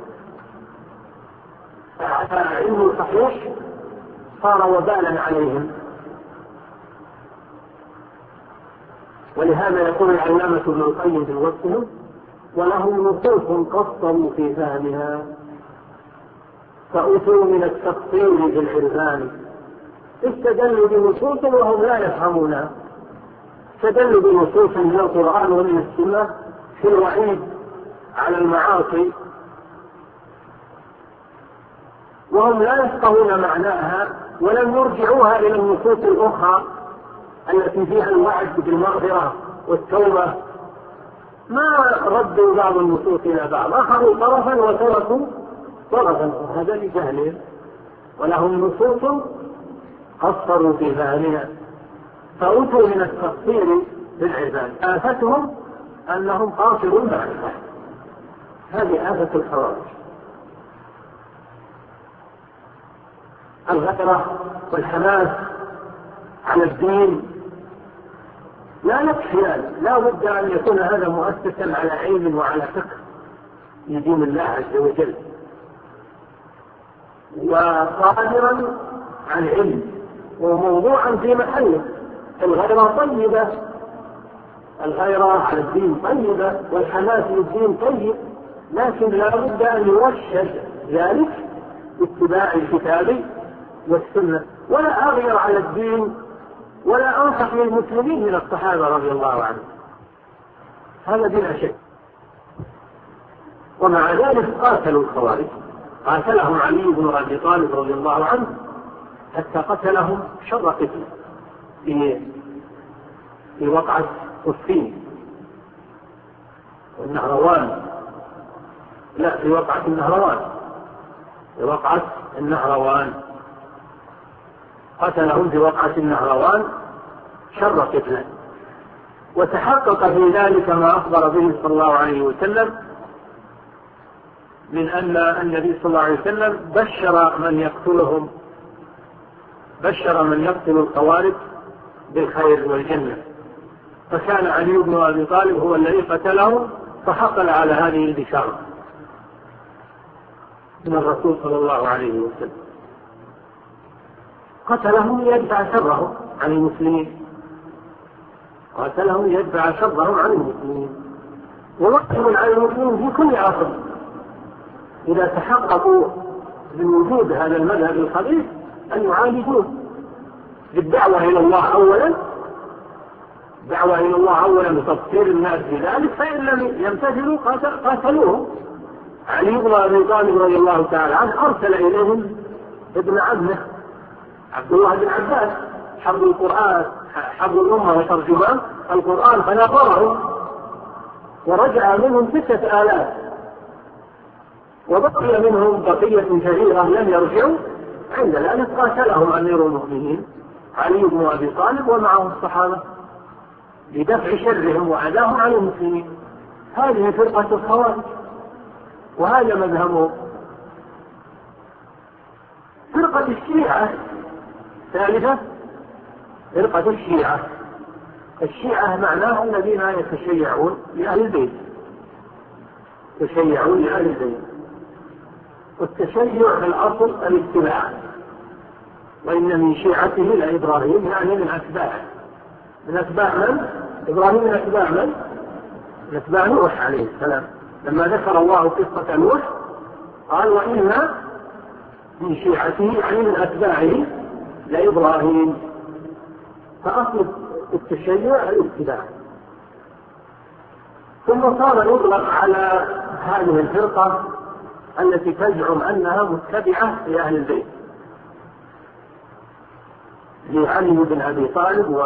على علم صحيح صار وبالا عليهم. ولهذا يقول العلامة ابن القيم في وصفهم ولهم نصوص قصروا في فهمها فأتوا من التقصير في العرفان. استدلوا بنصوص وهم لا يفهمونها، استدلوا بنصوص من القرآن ومن السنة في الوعيد على المعاصي وهم لا يفقهون معناها، ولم يرجعوها إلى النصوص الأخرى التي فيها الوعد بالمغفرة والتوبة. ما ردوا بعض النصوص إلى بعض، أخذوا طرفا وتركوا طرفا، هذا لجهلهم. ولهم نصوص قصروا في فهمها فأتوا من التقصير بالعباد. آفتهم أنهم قاصرون معرفة، هذه آفة الخوارج. الغدرة والحماس على الدين لا يكفي، لا بد أن يكون هذا مؤسسا على علم وعلى فقه لدين الله عز وجل وصادرا عن علم وموضوعا في محله. الغيرة طيبة، الغيرة على الدين طيبة والحماس للدين طيب، لكن لا بد أن يرشد ذلك باتباع الكتاب والسنة. ولا أغير على الدين ولا أنصح للمسلمين من الصحابة رضي الله عنهم، هذا بلا شك. ومع ذلك قاتلوا الخوارج، قاتلهم علي بن أبي طالب رضي الله عنه حتى قتلهم شر قتل في وقعة صفين والنهروان، لا في وقعة النهروان، في وقعة النهروان قتلهم في وقعة النهروان شر قتل. وتحقق في ذلك ما أخبر به صلى الله عليه وسلم من أن النبي صلى الله عليه وسلم بشر من يقتل الخوارج بالخير والجنة، فكان علي بن أبي طالب هو الذي قتله فحصل على هذه البشارة من الرسول صلى الله عليه وسلم. قتلهم ليدفع شرهم عن المسلمين، قتلهم ليدفع شرهم عن المسلمين، ووقتهم على المسلمين في كل عصر إذا تحققوا من وجود هذا المذهب الخبيث أن يعالجوه بالدعوة إلى الله أولا، دعوة إلى الله أولا بتفسير الناس بذلك، فإن لم يمتثلوا قاتلوهم. علي بن أبي طالب رضي الله تعالى عنه أرسل إليهم ابن عمه عبد الله بن عباس حفظ القرآن، حفظ الأمة وترجمان القرآن، فناظرهم ورجع منهم 6000 وبقي منهم بقية كثيرة لم يرجعوا. عند ذلك قاتلهم أمير المؤمنين علي بن أبي طالب ومعه الصحابة لدفع شرهم وعداهم على المسلمين. هذه فرقة الخوارج وهذا مذهبهم. فرقة الشيعة ثالثة، فرقة الشيعة. الشيعة معناه الذين يتشيعون لأهل البيت، يتشيعون لأهل البيت. والتشيع في الأصل الاتباع، وإن من شيعته لإبراهيم يعني من أتباعه. من أتباع من؟ إبراهيم من أتباع من؟ من أتباع نوح عليه السلام. لما ذكر الله قصة نوح قال وإن من شيعته يعني من أتباعه لإبراهيم. فأصل التشيع الاتباع. ثم صار يطلق على هذه الفرقة التي تزعم أنها متبعة لأهل البيت لعلي بن أبي طالب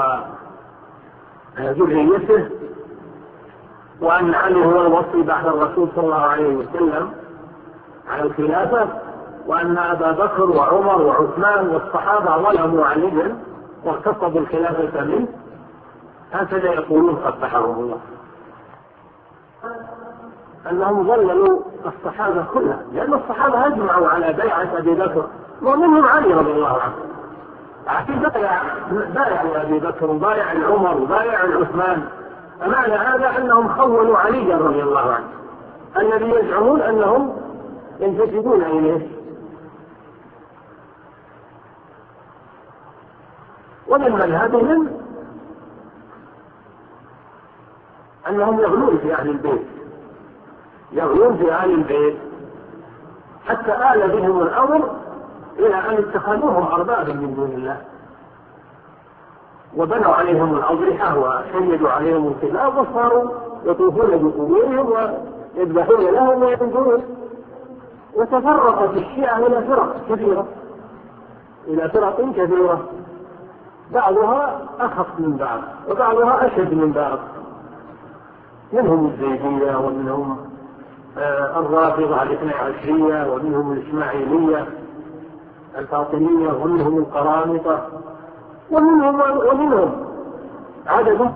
وذريته، وأن علي هو الوصي بعد الرسول صلى الله عليه وسلم على الخلافة، وأن أبا بكر وعمر وعثمان والصحابة ظلموا عليا واغتصبوا الخلافة منه. هكذا يقولون قبحهم الله، أنهم ظللوا الصحابة كلها، لأن الصحابة أجمعوا على بيعة أبي بكر ومنهم علي رضي الله عنه. بايع أبي بكر وبايع عمر وبايع عثمان. فمعنى هذا أنهم خونوا علي رضي الله عنه الذي يزعمون أنهم ينتسبون إليه. ومن مذهبهم أنهم يغلون في أهل البيت، يغلون في أهل البيت حتى آل بهم الأمر إلى أن اتخذوهم أربابا من دون الله، وبنوا عليهم الأضرحة وشيدوا عليهم الكلاب وصاروا يطوفون بقبورهم ويذبحون لهم وينذرون. وتفرقت الشيعة إلى فرق كثيرة، إلى فرق كثيرة، بعضها أخف من بعض وبعضها أشد من بعض. منهم الزيدية ومنهم الرافضة الاثني عشرية ومنهم الإسماعيلية الفاطمية ومنهم القرامطة ومنهم عدد.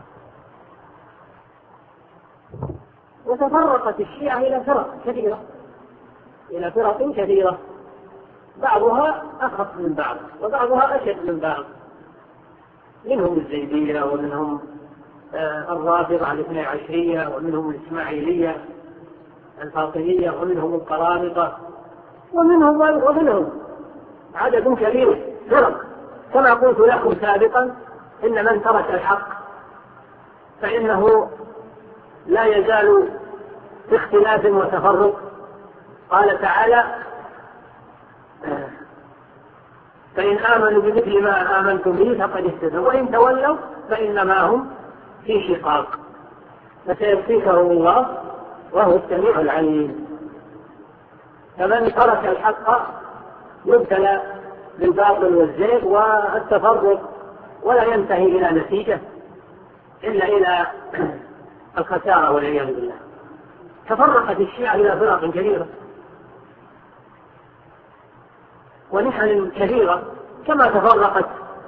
وتفرقت الشيعة إلى فرق كثيرة، إلى فرق كثيرة، بعضها أخف من بعض وبعضها أشد من بعض. منهم الزيدية ومنهم الرافضة الاثني عشرية ومنهم الإسماعيلية الفاطمية ومنهم القرامطة ومنهم عدد كبير فرق. كما قلت لكم سابقا إن من ترك الحق فإنه لا يزال في اختلاف وتفرق. قال تعالى فإن آمنوا بمثل ما آمنتم به فقد اهتدوا وإن تولوا فإنما هم في شقاق فسيكفيكهم الله وهو السميع العليم. فمن ترك الحق يبتلى بالباطل والزيغ والتفرق ولا ينتهي إلى نتيجة إلا إلى الخسارة والعياذ بالله. تفرقت الشيعة إلى فرق كثيرة ونحن كثيرة كما تفرقت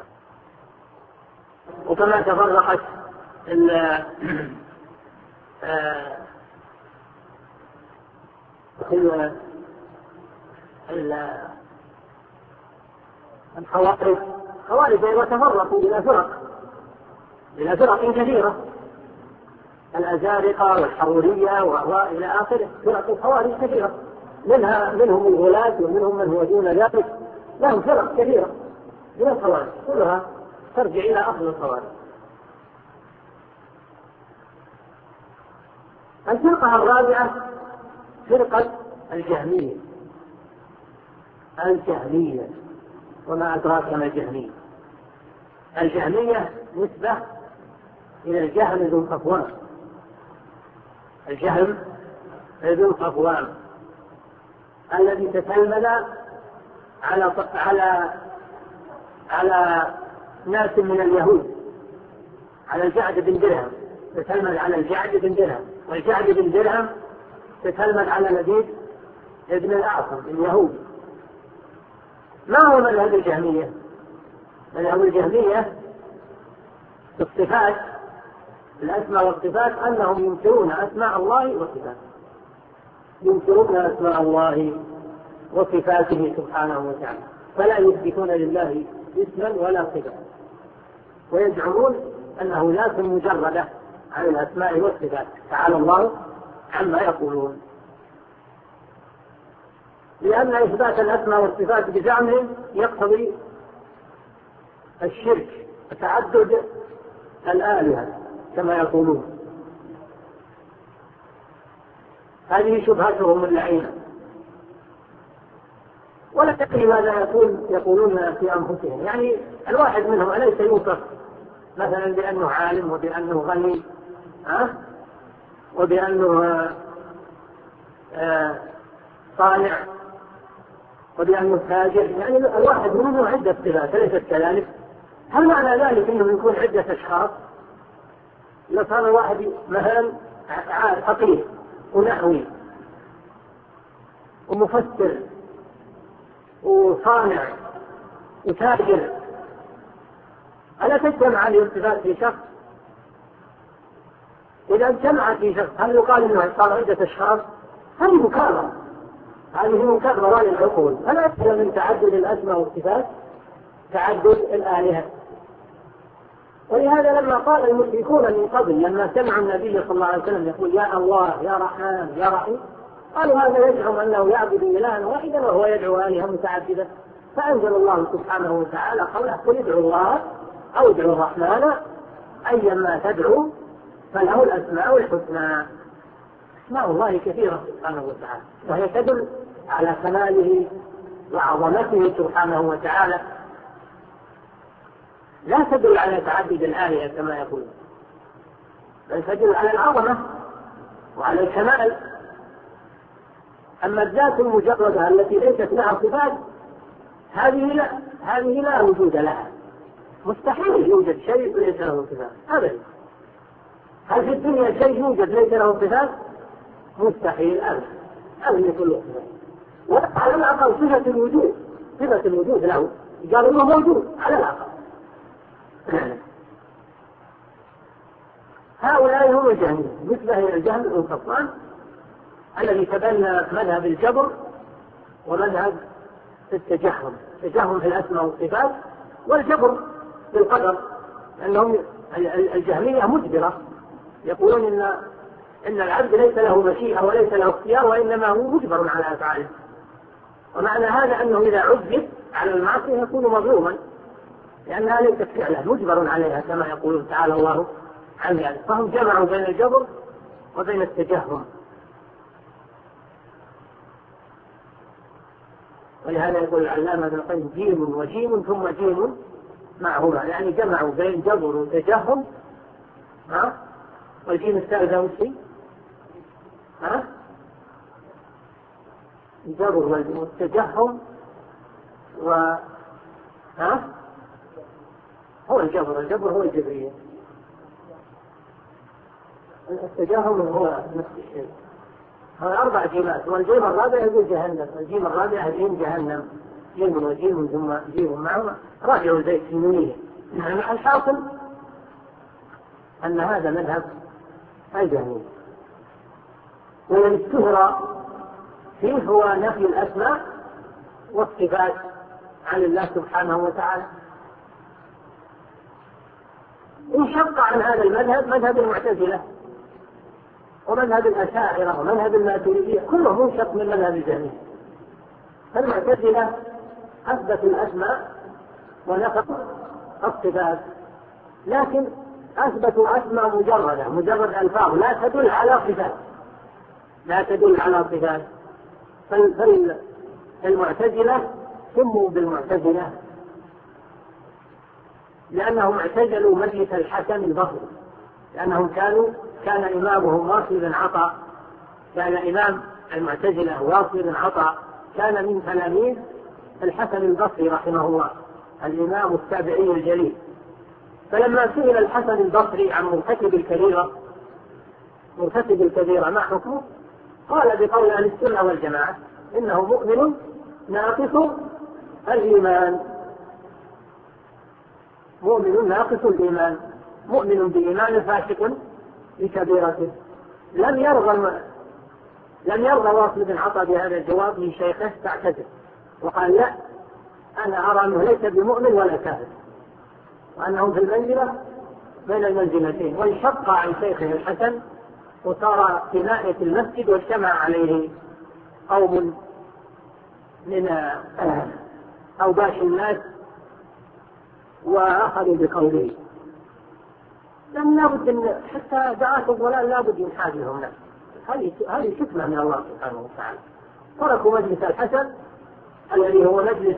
الخوارج أيضا تفرقوا إلى فرق كثيرة، الأزارقة والحرورية وإلى آخره. فرق الخوارج كثيرة، منهم الغلاة ومنهم من هو دون ذلك، لهم فرق كثيرة من الخوارج كلها ترجع إلى أصل الخوارج. الفرقة الرابعة فرقة الجهمية. الجهمية، وما أدراك ما الجهمية؟ الجهمية نسبة إلى الجهم ذو صفوان. الجهم ذو صفوان الذي تسلل على ناس من اليهود، على الجعد بن درهم، تسلل على الجعد بن درهم، والجعد بن درهم تسلل على لبيد ابن الأعصم اليهودي. ما هو مذهب الجهمية؟ مذهب الجهمية في الصفات، الأسماء والصفات، أنهم ينكرون أسماء الله وصفاته، ينكرون أسماء الله وصفاته سبحانه وتعالى، فلا يثبتون لله اسما ولا صفة، ويزعمون أنه لا مجردة عن الأسماء والصفات، تعالى الله عما يقولون. لأن إثبات الأسماء والصفات بزعمهم يقتضي الشرك وتعدد الآلهة كما يقولون. هذه شبهتهم اللعينة، ولا تدري ماذا يقولون في أنفسهم. يعني الواحد منهم أليس يوصف مثلا بأنه عالم، وبأنه غني، وبأنه صانع، وبأنه تاجر؟ يعني الواحد منهم عدة صفات، أليست كذلك؟ هل معنى ذلك أنه يكون عدة أشخاص؟ لو صار واحد مثلا فقيه ونحوي ومفسر وصانع وتاجر، ألا تجتمع هذه الصفات في شخص؟ إذا اجتمعت في شخص هل يقال أنه صار عدة أشخاص؟ هذه مكابرة، هذه مكابرة للعقول. فلا يلزم من تعدد الأسماء والصفات تعدد الآلهة. ولهذا لما قال المشركون من قبل، لما سمعوا النبي صلى الله عليه وسلم يقول يا الله يا رحمن يا رحيم، قالوا هذا يزعم أنه يعبد إلها واحدا وهو يدعو آلهة متعددة. فأنزل الله سبحانه وتعالى قوله قل ادعوا الله أو ادعوا الرحمن أيما تدعوا فله الأسماء الحسنى. أسماء الله كثيرة سبحانه وتعالى، وهي تدل على كماله وعظمته سبحانه وتعالى، لا تدل على تعدد الآلهة كما يقول، بل تدل على العظمة وعلى الكمال. أما الذات المجردة التي ليست لها صفات هذه لا وجود لها، مستحيل يوجد شيء ليس له صفات أبدا. هل في الدنيا شيء يوجد ليس له صفات؟ مستحيل أبدا، هذه كله صفات. وعلى الأقل صفة الوجود له، قالوا انه موجود على الأقل. هؤلاء هم الجهمية، مثله إلى الجهم بن صفوان الذي تبنى مذهب الجبر ومذهب التجهم في الأسماء والصفات، والجبر في القدر، لأنهم الجهمية مجبرة، يقولون إن العبد ليس له مشيئة وليس له اختيار، وإنما هو مجبر على أفعاله. ومعنى هذا أنه إذا عذب على المعصية يكون مظلوما، لأنها ليست فعله، مجبر عليها كما يقولون تعالى الله عن ذلك. فهم جمعوا بين الجبر وبين التجهم. ولهذا يقول العلامة ابن القيم جيم وجيم ثم جيم معهما، يعني جمعوا بين جبر وتجهم. والجيم الثالثة وشي الجبر والتجهم هو الجبر هو الجبرية، التجهم هو نفس الشيء. هذا 4 جيمات، والجيم الرابع يقول جهنم، الجيم الرابع جيم جهنم، جيم وجيم ثم جيم معهما، راجعوا البيت في نونيه. يعني الحاصل أن هذا مذهب الجهمية، والذي اشتهر فيه هو نفي الأسماء والصفات عن الله سبحانه وتعالى. انشق عن هذا المذهب مذهب المعتزلة ومذهب الأشاعرة ومذهب الماتريدية، كلهم منشق من مذهب الجهمية. فالمعتزلة أثبتوا الأسماء ونفوا الصفات، لكن أثبتوا أسماء مجرد ألفاظ لا تدل على صفات، فالمعتزلة سموا بالمعتزلة لأنهم اعتزلوا مجلس الحسن البصري، لأنهم كان إمامهم واصل بن عطاء، كان إمام المعتزلة واصل بن عطاء كان من تلاميذ الحسن البصري رحمه الله الإمام التابعي الجليل. فلما سئل الحسن البصري عن مرتكب الكبيرة ما حكمه؟ قال بقول أهل السنة والجماعة إنه مؤمن ناقص الإيمان، مؤمن ناقص الإيمان، مؤمن بإيمان فاسق بكبيرته. لم يرضى واصل بن عطاء بهذا الجواب من شيخه فاعتذر وقال لا، أنا أرى أنه ليس بمؤمن ولا كافر، وأنهم في المنزلة بين المنزلتين. وانشق عن شيخه الحسن وصار في ناحية المسجد واجتمع عليه قوم من أوباش الناس وأخذوا بقوله. لأن لابد حتى دعاة الضلال لابد ينحاز لهم نفسه. هذه حكمة من الله سبحانه وتعالى. تركوا مجلس الحسن الذي هو مجلس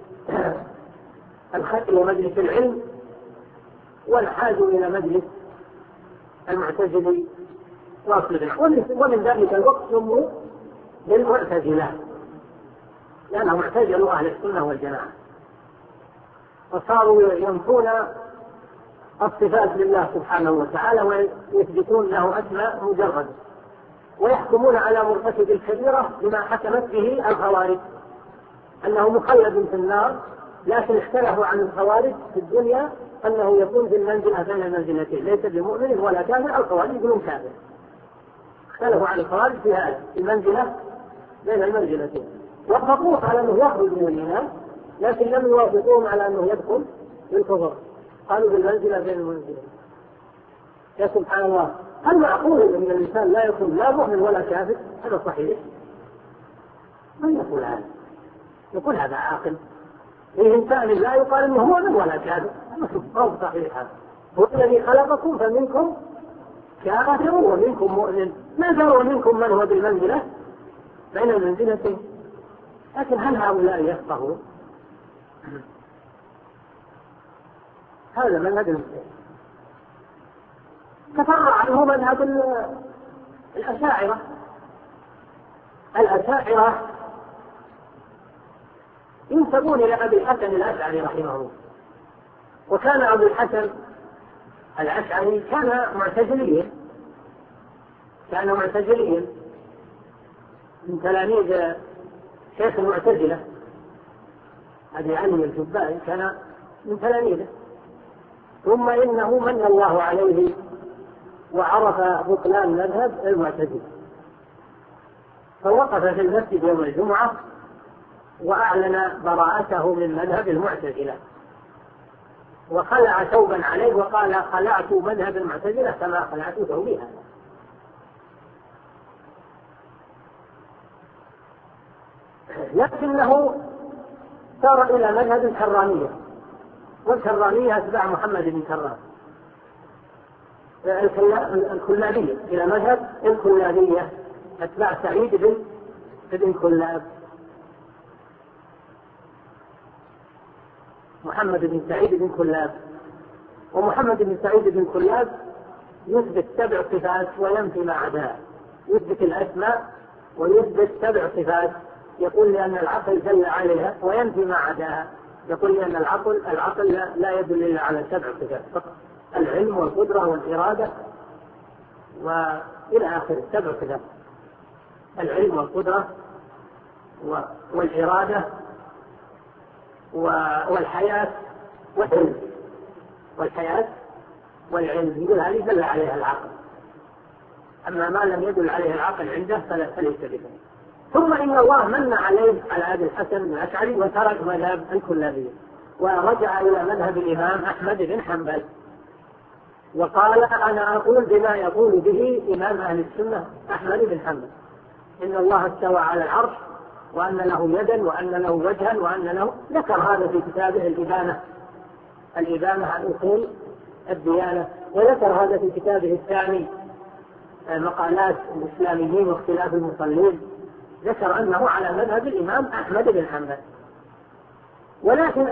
الخير ومجلس العلم وانحازوا إلى مجلس المعتزلي واصل بن عطاء، ومن ذلك الوقت سموا بالمعتزلة لأنهم اعتزلوا أهل السنة والجماعة وصاروا ينفون الصفات لله سبحانه وتعالى ويثبتون له أسماء مجرد، ويحكمون على مرتكب الكبيرة بما حكمت به الخوارج أنه مخلد في النار. لكن اختلفوا عن الخوارج في الدنيا أنه يكون في المنزلة بين المنزلتين، ليس بمؤمن ولا كافر. الخوارج يقولون كافر، اختلفوا عن الخوارج في هذا المنزلة بين المنزلتين، وافقوه على أنه يخرج من الإيمان لكن لم يوافقوهم على أنه يدخل في الكفر، قالوا بالمنزلة بين المنزلتين. يا سبحان الله، هل معقول أن الإنسان لا يكون لا مؤمن ولا كافر؟ هذا صحيح؟ من يقول هذا؟ يقول هذا عاقل. إيه إنسان لا يقال إنه مؤمن ولا كافر؟ هذا صحيح. هذا هو الذي خلقكم فمنكم كافر ومنكم مؤمن، ما زال ومنكم من هو بالمنزلة بين المنزلتين. لكن هل هؤلاء يفقهون؟ هذا منهج المسلمين. تفرع عنه مذهب الأشاعرة. الأشاعرة ينسبون إلى أبي الحسن الأشعري رحمه الله، وكان أبو الحسن الأشعري كان معتزليا من تلاميذ شيخ المعتزلة أبي علي الجبائي، كان من تلاميذه. ثم إنه من الله عليه وعرف بطلان مذهب المعتزلة، فوقف في المسجد يوم الجمعة وأعلن براءته من مذهب المعتزلة، وخلع ثوبا عليه وقال خلعت مذهب المعتزلة كما خلعت ثوبي هذا. لكنه سار إلى مذهب الكرامية، والكرامية أتباع محمد بن كرام، الكلابية، إلى مذهب الكلابية أتباع سعيد بن كلاب، محمد بن سعيد بن كلاب. ومحمد بن سعيد بن كلاب يثبت 7 صفات وينفي ما عداها، يثبت الأسماء ويثبت 7 صفات، يقول لأن العقل دل عليها، وينفي ما عداها، يقول لأن العقل لا يدل إلا على 7 صفات فقط، العلم والقدرة والإرادة وإلى آخر 7 صفات، العلم والقدرة والإرادة والحياة والعلم، يقول هذه دل عليها العقل، أما ما لم يدل عليه العقل عنده فليس به. ثم إن الله من عليه على أبي الحسن الأشعري وترك مذهب الكلابية ورجع إلى مذهب الإمام أحمد بن حنبل، وقال أنا أقول بما يقول به إمام أهل السنة أحمد بن حنبل، إن الله استوى على العرش وأن له يدا وأن له وجها وأن له، ذكر هذا في كتابه الإبانة عن أصول الديانة، وذكر هذا في كتابه الثاني مقالات الإسلاميين واختلاف المصلين، ذكر أنه على مذهب الإمام أحمد بن حنبل، ولكن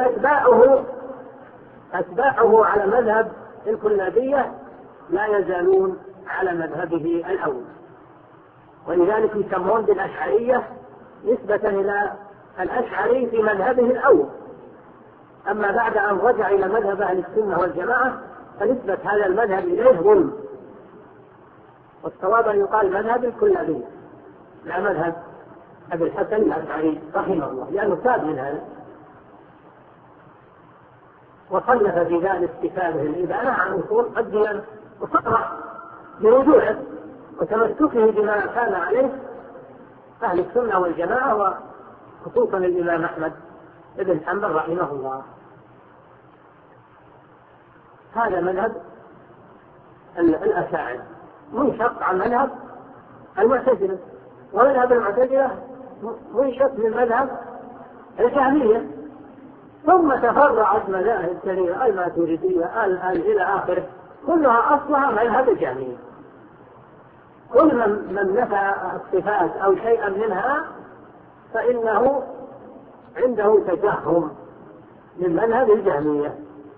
أتباعه على مذهب الكلابية لا يزالون على مذهبه الأول، ولذلك يسمون بالأشعرية نسبة إلى الأشعري في مذهبه الأول. أما بعد أن رجع إلى مذهب أهل السنة والجماعة فنسبة هذا المذهب إليه ظلم، والصواب أن يقال مذهب الكلابية لا مذهب أبي الحسن الأشعري رحمه الله، لأنه تاب من هذا. وصنف في ذلك كتابه الإبانة عن أصول الديانة، وصرح بوجوده وتمسكه بما كان عليه أهل السنة والجماعة، وخصوصا الإمام أحمد بن حنبل رحمه الله. هذا مذهب الأشاعرة منشق عن مذهب المعتزلة، ومذهب المعتزلة منشق من مذهب الجهمية، ثم تفرعت مذاهب كثيرة الماتريدية إلى آخره، كلها أصلها مذهب الجهمية. كل من نفى الصفات أو شيئا منها فإنه عنده تجهم من مذهب الجهمية،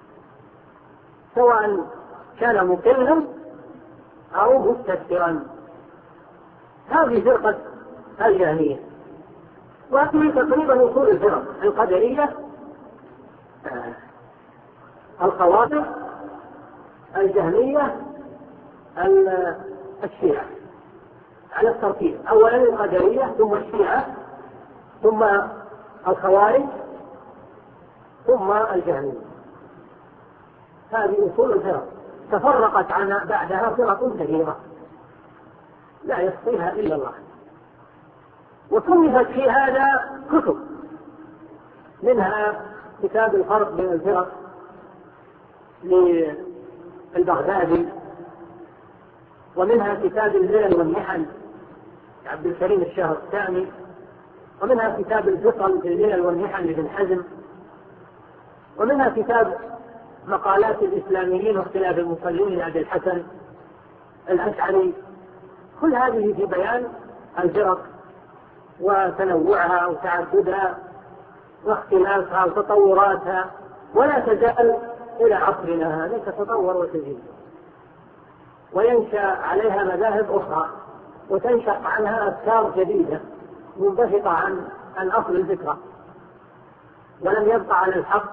سواء كان مقلا أو مستكبرا. هذه فرقة الجهمية، وهذه تقريبا أصول الفرق: القدرية، الخوارج، الجهمية، الشيعة، على الترتيب: أولا القدرية، ثم الشيعة، ثم الخوارج، ثم الجهمية. هذه أصول الفرق، تفرقت عنها بعدها فرق كثيرة لا يحصيها إلا الله. وصنفت في هذا كتب، منها كتاب الفرق بين الفرق للبغدادي، ومنها كتاب الملل والمحن لعبد الكريم الشهرستاني، ومنها كتاب الفصل في الملل والمحن لابن حزم، ومنها كتاب مقالات الإسلاميين واختلاف المصلين لأبي الحسن الأشعري. كل هذه في بيان الفرق وتنوعها وتعددها واختلافها وتطوراتها، ولا تزال إلى عصرنا هذا تتطور وتزيد، وينشأ عليها مذاهب أخرى، وتنشأ عنها أفكار جديدة منبثقة عن أصل الفكرة، ولم يبقى على الحق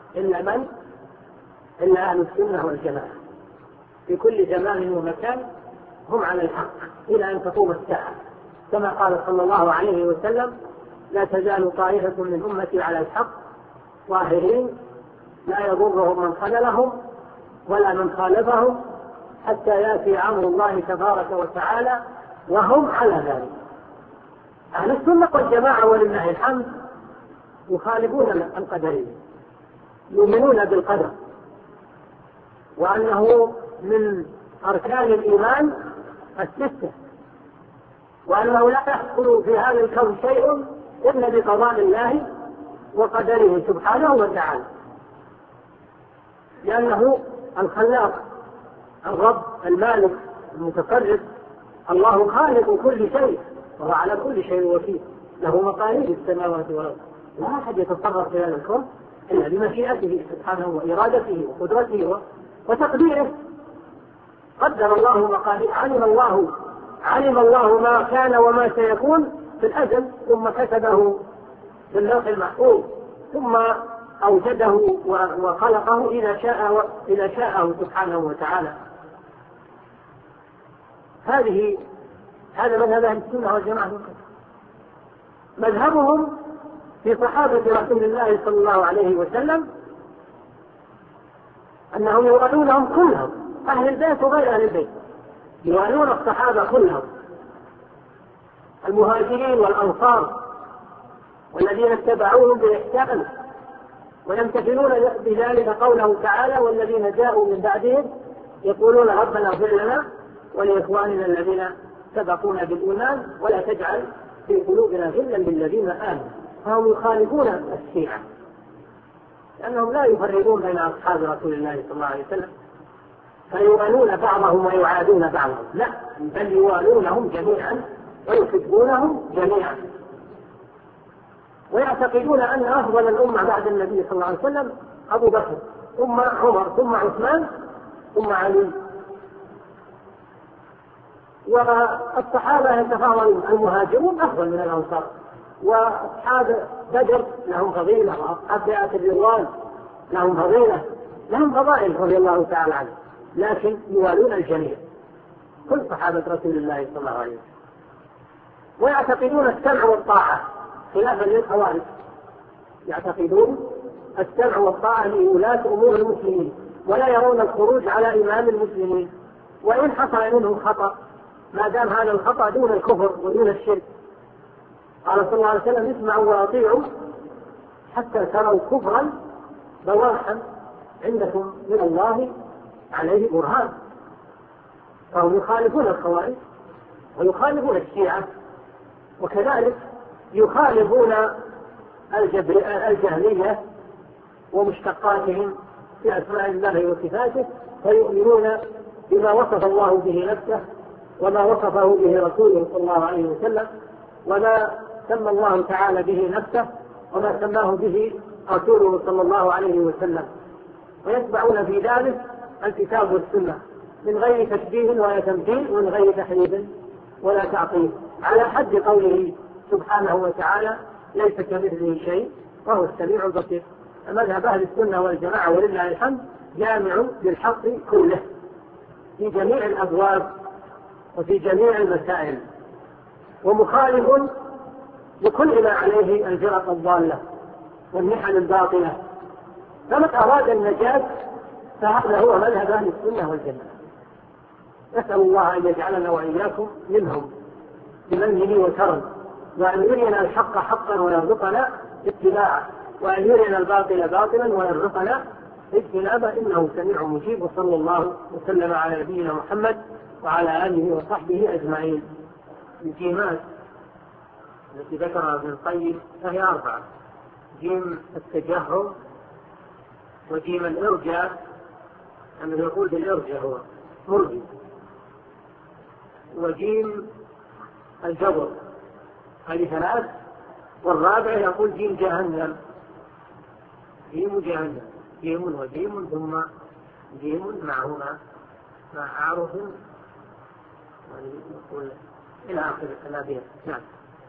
إلا أهل السنة والجماعة في كل زمان ومكان، هم على الحق إلى أن تقوم الساعة، كما قال صلى الله عليه وسلم: لا تزال طائفة من أمتي على الحق ظاهرين لا يضرهم من خذلهم ولا من خالفهم حتى يأتي أمر الله تبارك وتعالى وهم على ذلك. أهل السنة والجماعة ولله الحمد يخالفون القدرية، يؤمنون بالقدر وأنه من أركان الإيمان الستة، وأنه لا يحصل في هذا الكون شيء إلا بقضاء الله وقدره سبحانه وتعالى، لأنه الخلاق، الرب المالك المتصرف، الله خالق كل شيء وهو على كل شيء وكيل، له مقاليد السماوات والأرض، لا أحد يتصرف في هذا الكون إلا بمشيئته سبحانه وإرادته وقدرته وتقديره. قدر الله مقادير، علم الله ما كان وما سيكون في الأزل، ثم كتبه في اللوح المحفوظ، ثم أوجده وخلقه إذا شاءه سبحانه وتعالى. هذا مذهب أهل السنة والجماعة. مذهبهم في صحابة رسول الله صلى الله عليه وسلم أنهم يوالونهم كلهم، أهل البيت وغير أهل البيت، يوالون الصحابة كلهم، المهاجرين والأنصار والذين اتبعوهم بإحسان، ويمتثلون بذلك قوله تعالى: والذين جاءوا من بعدهم يقولون ربنا اغفر لنا ولإخواننا الذين سبقونا بالإيمان ولا تجعل في قلوبنا غلا للذين آمنوا. فهم يخالفون الشيعة لأنهم لا يفرقون بين أصحاب رسول الله صلى الله عليه وسلم فيوالون بعضهم ويعادون بعضهم، لا، بل يوالونهم جميعا ويحبونهم جميعا، ويعتقدون أن أفضل الأمة بعد النبي صلى الله عليه وسلم أبو بكر ثم عمر ثم عثمان ثم علي. والصحابة يتفاضلون، المهاجرون أفضل من الأنصار، وأصحاب بدر لهم فضيلة، وأصحاب بيعة الرضوان لهم فضيلة، لهم فضائل رضي الله تعالى عنهم، لكن يوالون الجميع كل صحابة رسول الله صلى الله عليه وسلم. ويعتقدون السمع والطاعة خلافا للخوارج، يعتقدون السمع والطاعة لولاة أمور المسلمين، ولا يرون الخروج على إمام المسلمين وإن حصل منهم خطأ، ما دام هذا الخطأ دون الكفر ودون الشرك. قال صلى الله عليه وسلم: اسمعوا وأطيعوا حتى تروا كفرا بواحا عندكم من الله عليه برهان. فهم يخالفون الخوارج ويخالفون الشيعة، وكذلك يخالفون الجهمية ومشتقاتهم في أسماء الله وصفاته، فيؤمنون بما وصف الله به نفسه وما وصفه به رسوله صلى الله عليه وسلم، وما سمى الله تعالى به نفسه وما سماه به رسوله صلى الله عليه وسلم، ويتبعون في ذلك الكتاب والسنة من غير تشبيه ولا تمثيل ومن غير تحريف ولا تعطيل، على حد قوله سبحانه وتعالى: ليس كمثله شيء وهو السميع البصير. مذهب أهل السنة والجماعة ولله الحمد جامع للحق كله في جميع الأبواب وفي جميع المسائل، ومخالف لكل ما عليه الفرق الضالة والنحل الباطلة. فمن أراد النجاة فهذا هو مذهب أهل السنة والجماعة. نسأل الله أن يجعلنا وإياكم منهم بمنه وكرم، وأن يرينا الحق حقا ويرزقنا اتباعه، وأن يرينا الباطل باطلا ويرزقنا اجتنابه، إنه سميع مجيب. وصلى الله وسلم على نبينا محمد وعلى آله وصحبه أجمعين. الجيمات التي ذكرها ابن القيم فهي 4: جيم التجهم، وجيم الإرجاء أنه يقول بالإرجاء هو مرجي، وجيم الجبر، هذه 3، والرابع يقول جيم جهنم، جيم جهنم، جيم وجيم ثم جيم معهما مع عارف يقول إلى آخر الأبيات. نعم.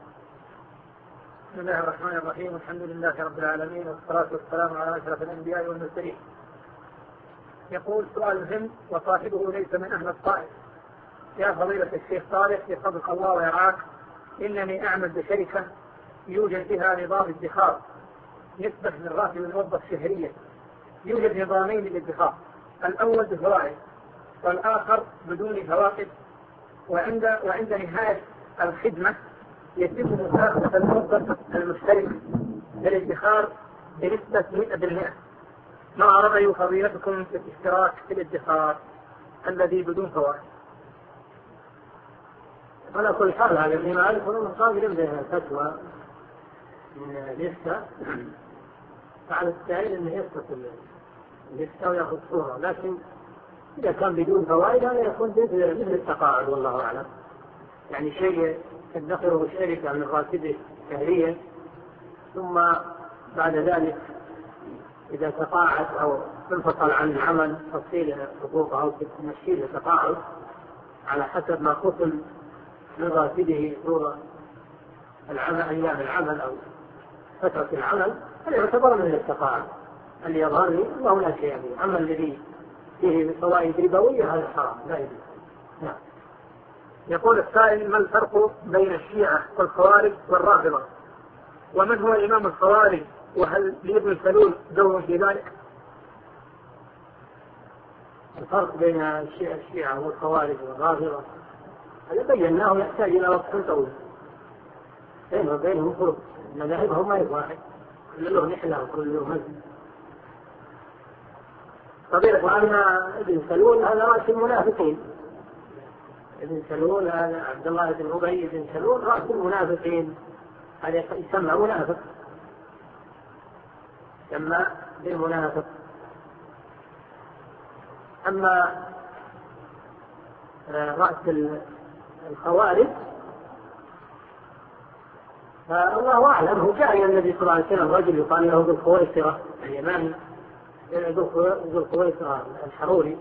بسم الله الرحمن الرحيم، الحمد لله رب العالمين، والصلاة والسلام على أشرف الأنبياء والمرسلين. يقول: سؤال مهم وصاحبه ليس من أهل الطائف. يا فضيلة الشيخ صالح يحفظك الله ويرعاك، إنني أعمل بشركة يوجد فيها نظام ادخار يسبح من راتب الموظف شهريا. يوجد نظامين للادخار، الأول بفوائد والآخر بدون فوائد، وعند نهاية الخدمة يتم مكافأة الموظف المشترك للادخار بنسبة 100%. ما رأي فضيلتكم في الاشتراك في الادخار الذي بدون فوائد؟ على كل حال هذا فيما أعرف أنه صادر بها فتوى من الإفتاء، فعلى السائل أنه يسقط الإفتاء ويأخذ صورة، لكن إذا كان بدون فوائد هذا يكون مثل التقاعد والله أعلم، يعني شيء تدخره شركة من راتبه شهريا، ثم بعد ذلك إذا تقاعد أو انفصل عن العمل تفصيل حقوقه أو تمشي تقاعد على حسب ما خصم من راتبه طول العمل، أيام العمل أو فترة العمل، هذا يعتبر من التقاعد اللي يظهر لي وهو لا شيء به. أما الذي فيه فوائد ربوية هذا حرام لا يجوز. نعم. يقول السائل: ما الفرق بين الشيعة والخوارج والرافضة؟ ومن هو إمام الخوارج؟ وهل لابن سلول دور في ذلك؟ الفرق بين الشيعة والخوارج والرافضة هذا بيناه، يحتاج إلى وقت طويل. بينهم فرق، مذاهبهم ما واحد، كل له نحلة وكل له مذهب. وأما ابن سلول هذا رأس المنافقين، ابن سلول هذا عبد الله بن أبي بن سلول رأس المنافقين، هذا يسمى منافق، يسمى بالمنافق. أما رأس الخوارج فالله أعلم. هو جاء إلى النبي صلى الله عليه وسلم رجل يقال له ذو الخويصرة اليماني، ذو الخويصرة الحروري،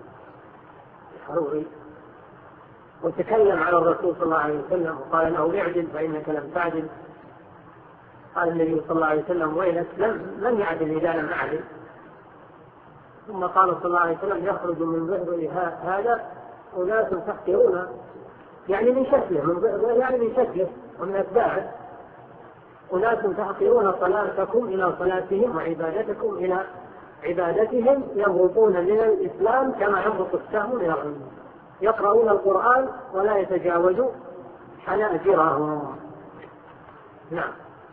وتكلم على الرسول صلى الله عليه وسلم وقال له اعدل فإنك لم تعدل. قال النبي صلى الله عليه وسلم ويلك لن يعدل إذا لم أعدل. ثم قال صلى الله عليه وسلم يخرج من ظهر هذا أناس تحقرون، يعني من شكله، من ظهره يعني من شكله ومن أتباعه، أناس تحقرون صلاتكم إلى صلاتهم وعبادتكم إلى عبادتهم، يمرقون من الإسلام كما يمرق السهم من الرمي، يقرؤون القرآن ولا يتجاوزوا حناجرهم. نعم.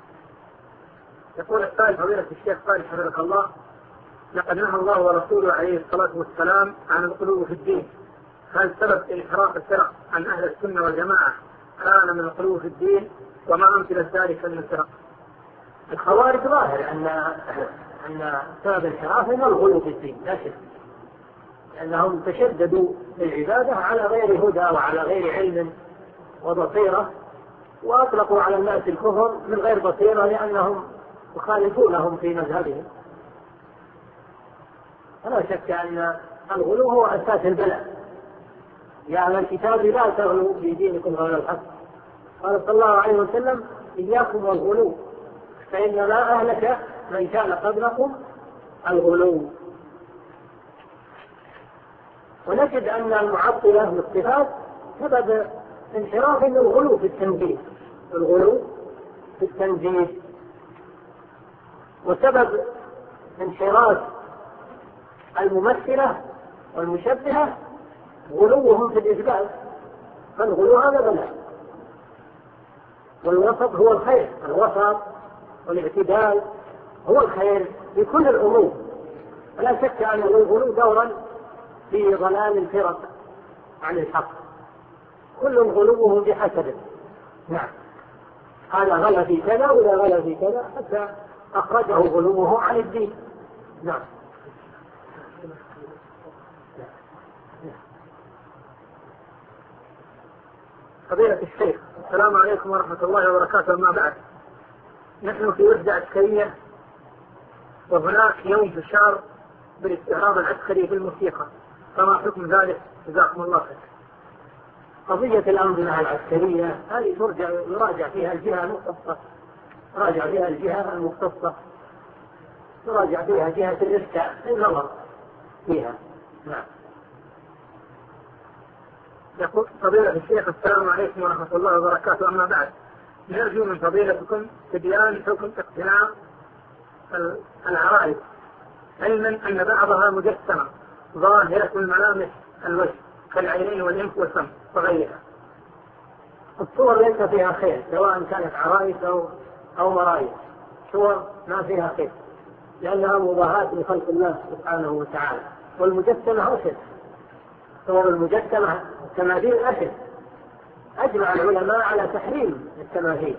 يقول السائل فضيلة الشيخ صالح حفظك الله: لقد نهى الله ورسوله عليه الصلاة والسلام عن الغلو في الدين، هل سبب انحراف الفرق عن أهل السنة والجماعة كان من الغلو في الدين؟ وما أمثلة ذلك من الفرق؟ الخوارج ظاهر أن سبب انحرافهم الغلو في الدين لا شك، لأنهم تشددوا في العبادة على غير هدى وعلى غير علم وبصيرة، وأطلقوا على الناس الكفر من غير بصيرة لأنهم يخالفونهم في مذهبهم. فلا شك أن الغلو هو أساس البلاء. يا أهل الكتاب لا تغلوا في دينكم غير الحق. قال صلى الله عليه وسلم إياكم والغلو فإنما أهلك من كان قبلكم الغلو. ونجد أن المعطلة بالصفات سبب انحراف الغلو في التنزيل، الغلو في التنزيل، وسبب انحراف الممثلة والمشبهة غلوهم في الإثبات. فالغلو هذا بلاء، والوسط هو الخير، الوسط والاعتدال هو الخير في كل الأمور. فلا شك أن الغلو دورا في ضلال الفرق عن الحق، كل غلوه بحسبه. نعم، هذا غلا في كذا ولا غلا في كذا حتى أخرجه غلوه عن الدين. نعم. فضيلة الشيخ، السلام عليكم ورحمة الله وبركاته. ما بعد، نحن في وحدة عسكرية، وهناك يوم في الشهر بالاستعراض العسكري في الموسيقى، فما حكم ذلك؟ جزاكم الله خير. قضية الأنظمة العسكرية هذه يراجع فيها الجهة المختصة، راجع فيها الجهة المختصة، يراجع فيها جهة الإفتاء النظر فيها. نعم. يقول فضيلة الشيخ السلام عليكم ورحمة الله وبركاته. أما بعد، نرجو من فضيلتكم تبيان حكم اقتناء العرائس، علما أن بعضها مجسمة ظاهرة ملامح الوجه كالعينين والأنف والفم وغيرها. الصور ليس فيها خير، سواء كانت عرائس أو مرايس، صور ما فيها خير لأنها مضاهاة لخلق الله سبحانه وتعالى. والمجسمة أشد، صور المجسمة التماثيل أشد. أجمع العلماء على تحريم التماثيل،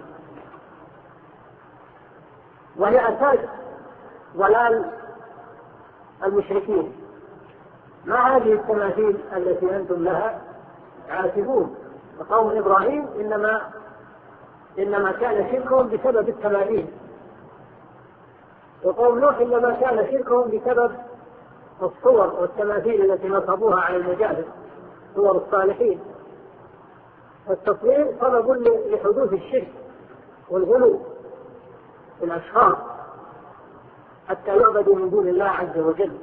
وهي أساس ضلال المشركين. ما هذه التماثيل التي أنتم لها عاكفون؟ وقوم إبراهيم إنما كان شركهم بسبب التماثيل، وقوم نوح إنما كان شركهم بسبب الصور والتماثيل التي نصبوها على المجالس، صور الصالحين. والتصوير سبب لحدوث الشرك والغلو في الأشخاص حتى يعبدوا من دون الله عز وجل.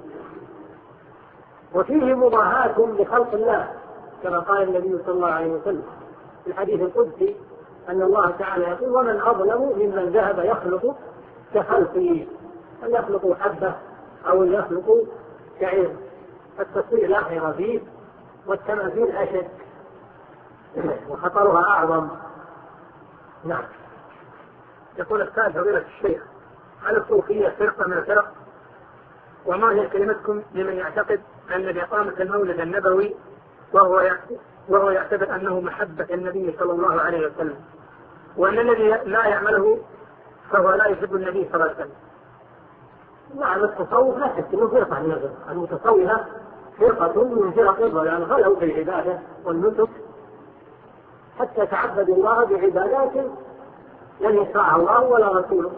وفيه مضاهاة لخلق الله كما قال النبي صلى الله عليه وسلم في الحديث القدسي أن الله تعالى يقول: ومن أظلم ممن ذهب يخلق كخلقي، أن يخلقوا حبة أو يخلقوا شعير. التصوير لا خير فيه، والتماثيل أشد وخطرها أعظم. نعم. يقول السائل فضيلة الشيخ: هل الصوفية فرقة من الفرق؟ وما هي كلمتكم لمن يعتقد أن بإقامة المولد النبوي وهو يعتبر أنه محبة النبي صلى الله عليه وسلم، وأن الذي لا يعمله فهو لا يحب النبي صلى الله عليه وسلم؟ نعم، التصوف لا شك انه فرقة من الفرق. المتصوفة فرقة من فرق الضلال، غلوا في العبادة والنسك حتى تعبدوا الله بعبادات لن يشرعها الله ولا رسوله.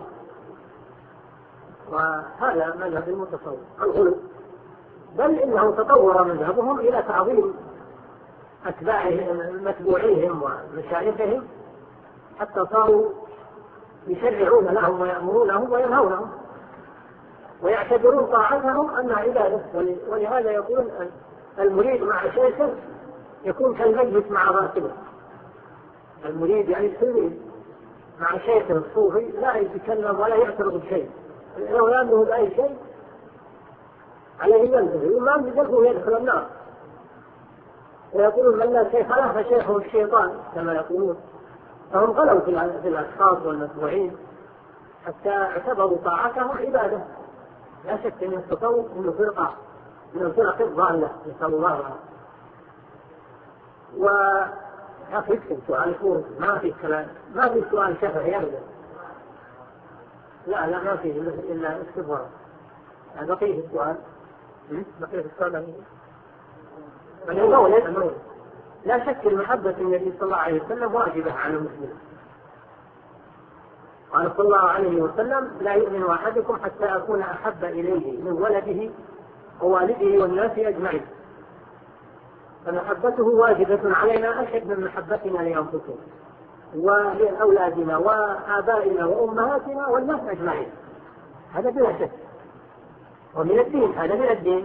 وهذا مذهب المتصوف الغلو، بل إنه تطور مذهبهم إلى تعظيم أتباعهم متبوعيهم ومشايخهم حتى صاروا يشرعون لهم ويأمرونهم وينهونهم ويعتبرون طاعتهم أنها عبادة. ولهذا يقول المريد مع شيخه يكون كالميت مع راكبه. المريد يعني التلميذ مع شيخه الصوفي لا يتكلم ولا يعترض بشيء، لو يأمره بأي شيء عليه ينتهي، وما يدخله يدخل النار. ويقولون من لا شيخ له فشيخه الشيطان كما يقولون. فهم غلوا في الأشخاص والمتبوعين حتى اعتبروا طاعتهم عبادة. لا شك أن التصوف إنه فرقة من الفرق الضالة، نسأل الله العافية. وأخي اكتب سؤال فوري، ما في كلام، ما في سؤال شفهي أبدا. لا ما فيه إلا اكتب ورق. بقيه السؤال. بقيه السؤال المولد. لا شك المحبة النبي صلى الله عليه وسلم واجبة على المسلم. قال صلى الله عليه وسلم: لا يؤمن أحدكم حتى أكون أحب إليه من ولده ووالده والناس أجمعين. فمحبته واجبة علينا أشد من محبتنا لأنفسنا ولأولادنا وآبائنا وأمهاتنا والناس أجمعين. هذا بلا شك، ومن الدين، هذا من الدين.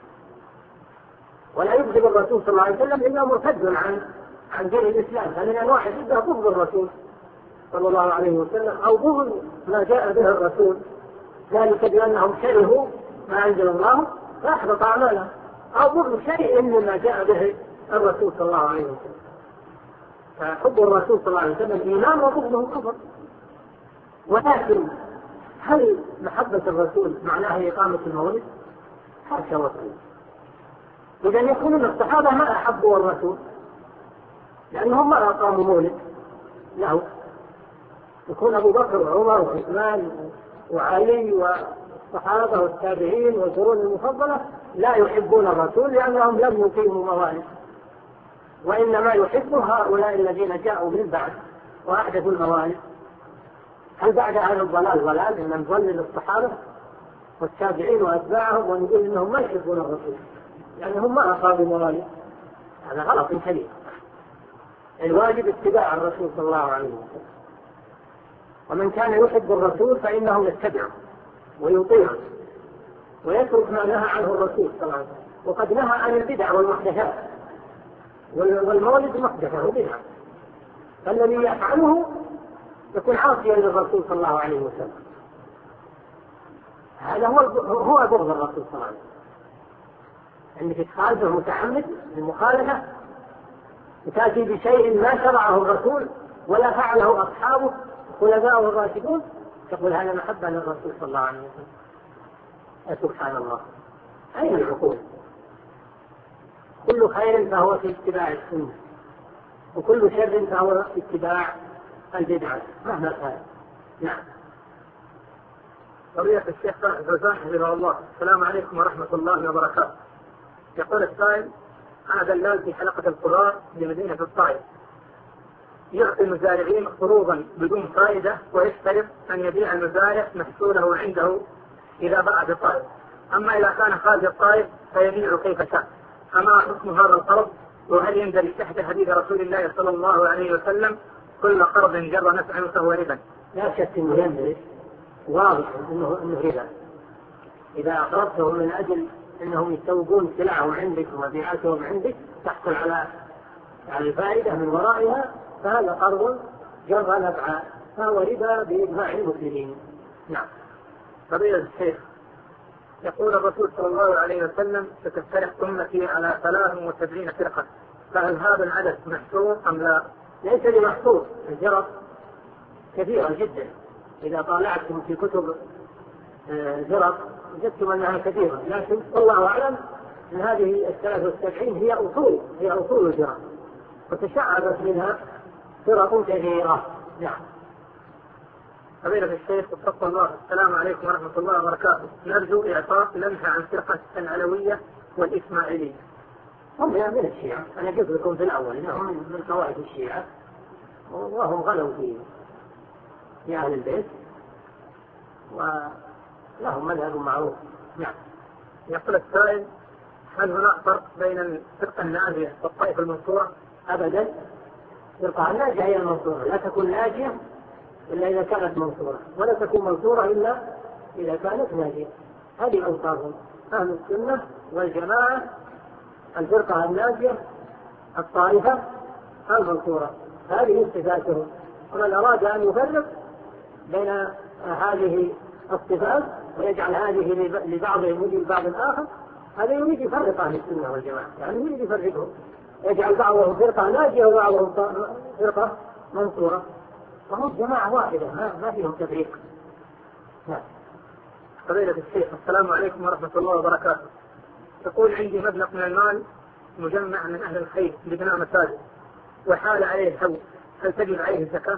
ولا يبغض الرسول صلى الله عليه وسلم إلا مرتد عن دين الإسلام. هذا من أنواع الردة بغض الرسول صلى الله عليه وسلم أو بغض ما جاء به الرسول، ذلك بأنهم كرهوا ما أنزل الله فأحبط أعمالهم، أو بغض شيء مما جاء به الرسول صلى الله عليه وسلم. فحب الرسول صلى الله عليه وسلم إيمان وبغضه كفر. ولكن هل محبة الرسول معناها إقامة المولد؟ حاشا وكلا. إذا يكون الصحابة ما أحبوا الرسول لأنهم ما أقاموا مولد له. يكون أبو بكر وعمر وعثمان وعلي والصحابة والتابعين والقرون المفضلة لا يحبون الرسول لأنهم لم يقيموا موالد، وإنما يحبه هؤلاء الذين جاءوا من بعد وأحدثوا الموالد. هل بعد هذا الضلال ضلال إن نضلل الصحابة والتابعين وأتباعهم ونقول إنهم ما يحبون الرسول يعني هم ما أقاموا موالد؟ هذا غلط كبير. الواجب اتباع الرسول صلى الله عليه وسلم، ومن كان يحب الرسول فإنه يتبعه ويطيعه ويترك ما نهى عنه الرسول صلى الله عليه وسلم. وقد نهى عن البدع والمحدثات، والمولد محدثة وبدعة، فالذي يفعله يكون عاصيا للرسول صلى الله عليه وسلم. هذا هو بغض الرسول صلى الله عليه وسلم، انك تخالفه متعمد المخالفة وتأتي بشيء ما شرعه الرسول ولا فعله أصحابه خلفاؤه الراشدون، تقول هذا محبة للرسول صلى الله عليه وسلم. سبحان الله، أين العقول؟ كل خير فهو في اتباع السنة، وكل شر فهو في اتباع البدعة مهما كان. نعم. قضية الشيخ فوزان حفظه الله. السلام عليكم ورحمة الله وبركاته. يقول السائل: أنا دلال في حلقة القضاء بمدينة الطائف، يعطي المزارعين قروضا بدون فائدة ويشترط أن يبيع المزارع محصوله عنده إذا باع بالطائف، أما إذا كان خارج الطائف فيبيع كيف شاء. أما حكم هذا القرض؟ وهل يندرج تحت حديث رسول الله صلى الله عليه وسلم: كل قرض جر نفعا فهو ربا؟ لا شك أنه يندرج، واضح أنه ربا. إذا أقرضته من أجل أنهم يسوقون سلعهم عندك ومبيعاتهم عندك تحصل على الفائدة من ورائها، فهذا قرض جر نفعا فهو ربا بإجماع المسلمين. نعم. قضية الشيخ: يقول الرسول صلى الله عليه وسلم: ستفترق أمتي على 73 فرقة، فهل هذا العدد محصور أم لا؟ ليس بمحصور، الفرق كثيرة جدا. إذا طالعتم في كتب الفرق وجدتم أنها كثيرة، لكن والله أعلم أن هذه 73 هي أصول الفرق، وتشعبت منها فرق كثيرة. نعم. فضيلة الشيخ وفق الله، السلام عليكم ورحمة الله وبركاته. نرجو إعطاء لمحة عن فرقة العلوية والإسماعيلية. هم من الشيعة، أنا قلت لكم في الأول إنهم من طوائف الشيعة وهم غلوا فيه. في أهل البيت ولهم مذهب معروف. نعم. يقول السائل: هل هناك فرق بين الفرقة الناجية والطائفة المنصورة؟ أبدا، الفرقة الناجية هي المنصورة، لا تكون ناجية إلا إذا كانت منصورة، ولا تكون منصورة إلا إذا كانت ناجية. هذه أوصافهم أهل السنة والجماعة: الفرقة الناجية، الطائفة المنصورة. هذه صفاتهم، ومن أراد أن يفرق بين هذه الصفات ويجعل هذه لبعضهم ولبعض آخر، هذا يريد يفرق أهل السنة والجماعة، يعني يريد يفرقهم، يجعل بعضهم فرقة ناجية وبعضهم فرقة منصورة، وهم جماعة واحدة ما فيهم تفريق. فضيلة الشيخ، السلام عليكم ورحمة الله وبركاته. يقول: عندي مبلغ من المال مجمع من أهل الخير لبناء مساجد وحال عليه الحول، هل تجب عليه الزكاة؟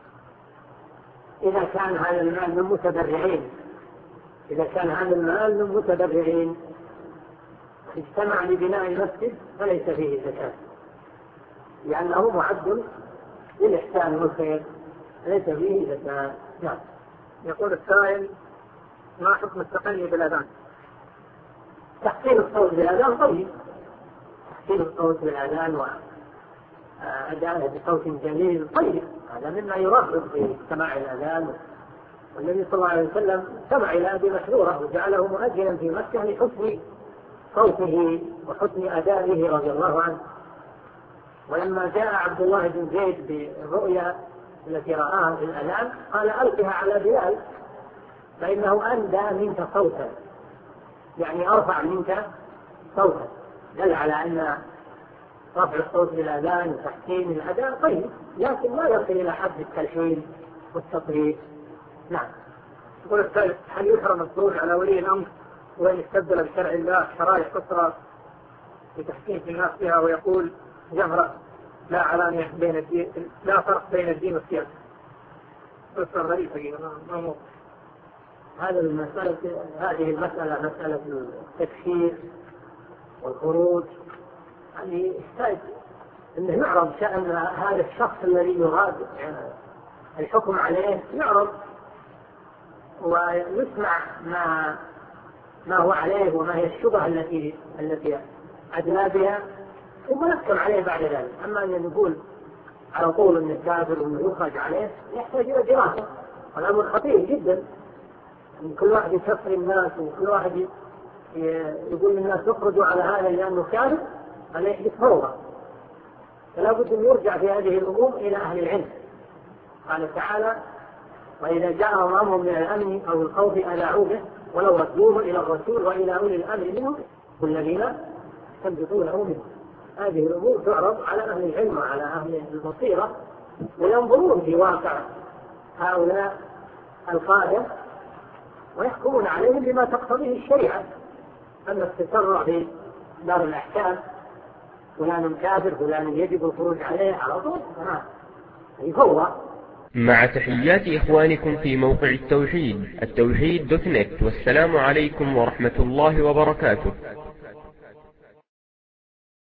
إذا كان هذا المال من متبرعين، إذا كان هذا المال من متبرعين اجتمع لبناء المسجد فليس فيه زكاة، لأنه معد للإحسان والخير، ليس فيه زكاة. نعم. يقول السائل: ما حكم التقني بالأذان؟ تحسين الصوت بالأذان طيب، تحسين الصوت بالأذان وأداءه بصوت جميل طيب، هذا مما يرغب في سماع الأذان. والنبي صلى الله عليه وسلم سمع إلى أبي محذورة وجعله مؤذنا في مكة لحسن صوته وحسن أدائه رضي الله عنه. ولما جاء عبد الله بن زيد بالرؤيا التي رآها في الأذان قال: ألقها على بلال فإنه أندى منك صوتا، يعني أرفع منك صوتا، دل على أن رفع الصوت بالأذان وتحسين الأداء طيب، لكن لا يصل إلى حد التلحين والتطريب. نعم. يقول السائل: هل يحرم الخروج على ولي الأمر وإن استبدل بشرع الله شرائع أخرى لتحكيم الناس بها، ويقول جهرا لا علانية بين الدين، لا فرق بين الدين والسياسة؟ قصة غريبة ما هذه المسألة مسألة التكفير والخروج، يعني يحتاج أنه يعرض شأن هذا الشخص الذي يراد الحكم عليه، يعرض ويسمع ما هو عليه وما هي الشبهة التي أدلى بها، ثم يحكم عليه بعد ذلك. أما أن نقول على طول أن الكافر وأنه يخرج عليه يحتاج إلى دراسة، والأمر خطير جدا. كل واحد يكفر الناس وكل واحد يقول للناس يخرجوا على هذا لأنه كافر، هذا يحدث فوضى. فلا بد أن يرجع في هذه الأمور إلى أهل العلم. قال تعالى: وإذا جاءهم أمر من الأمن أو الخوف أذاعوا به ولو ردوه إلى الرسول وإلى أولي الأمر منهم والذين يستنبطونه منه. هذه الأمور تعرض على أهل العلم وعلى أهل البصيرة، وينظرون في واقع هؤلاء القادة ويحكمون عليهم بما تقتضيه الشريعة. أما التسرع في دار الأحكام فلان كافر فلان يجب الخروج عليه على طول يفوض. مع تحيات إخوانكم في موقع التوحيد التوحيد.net، والسلام عليكم ورحمة الله وبركاته.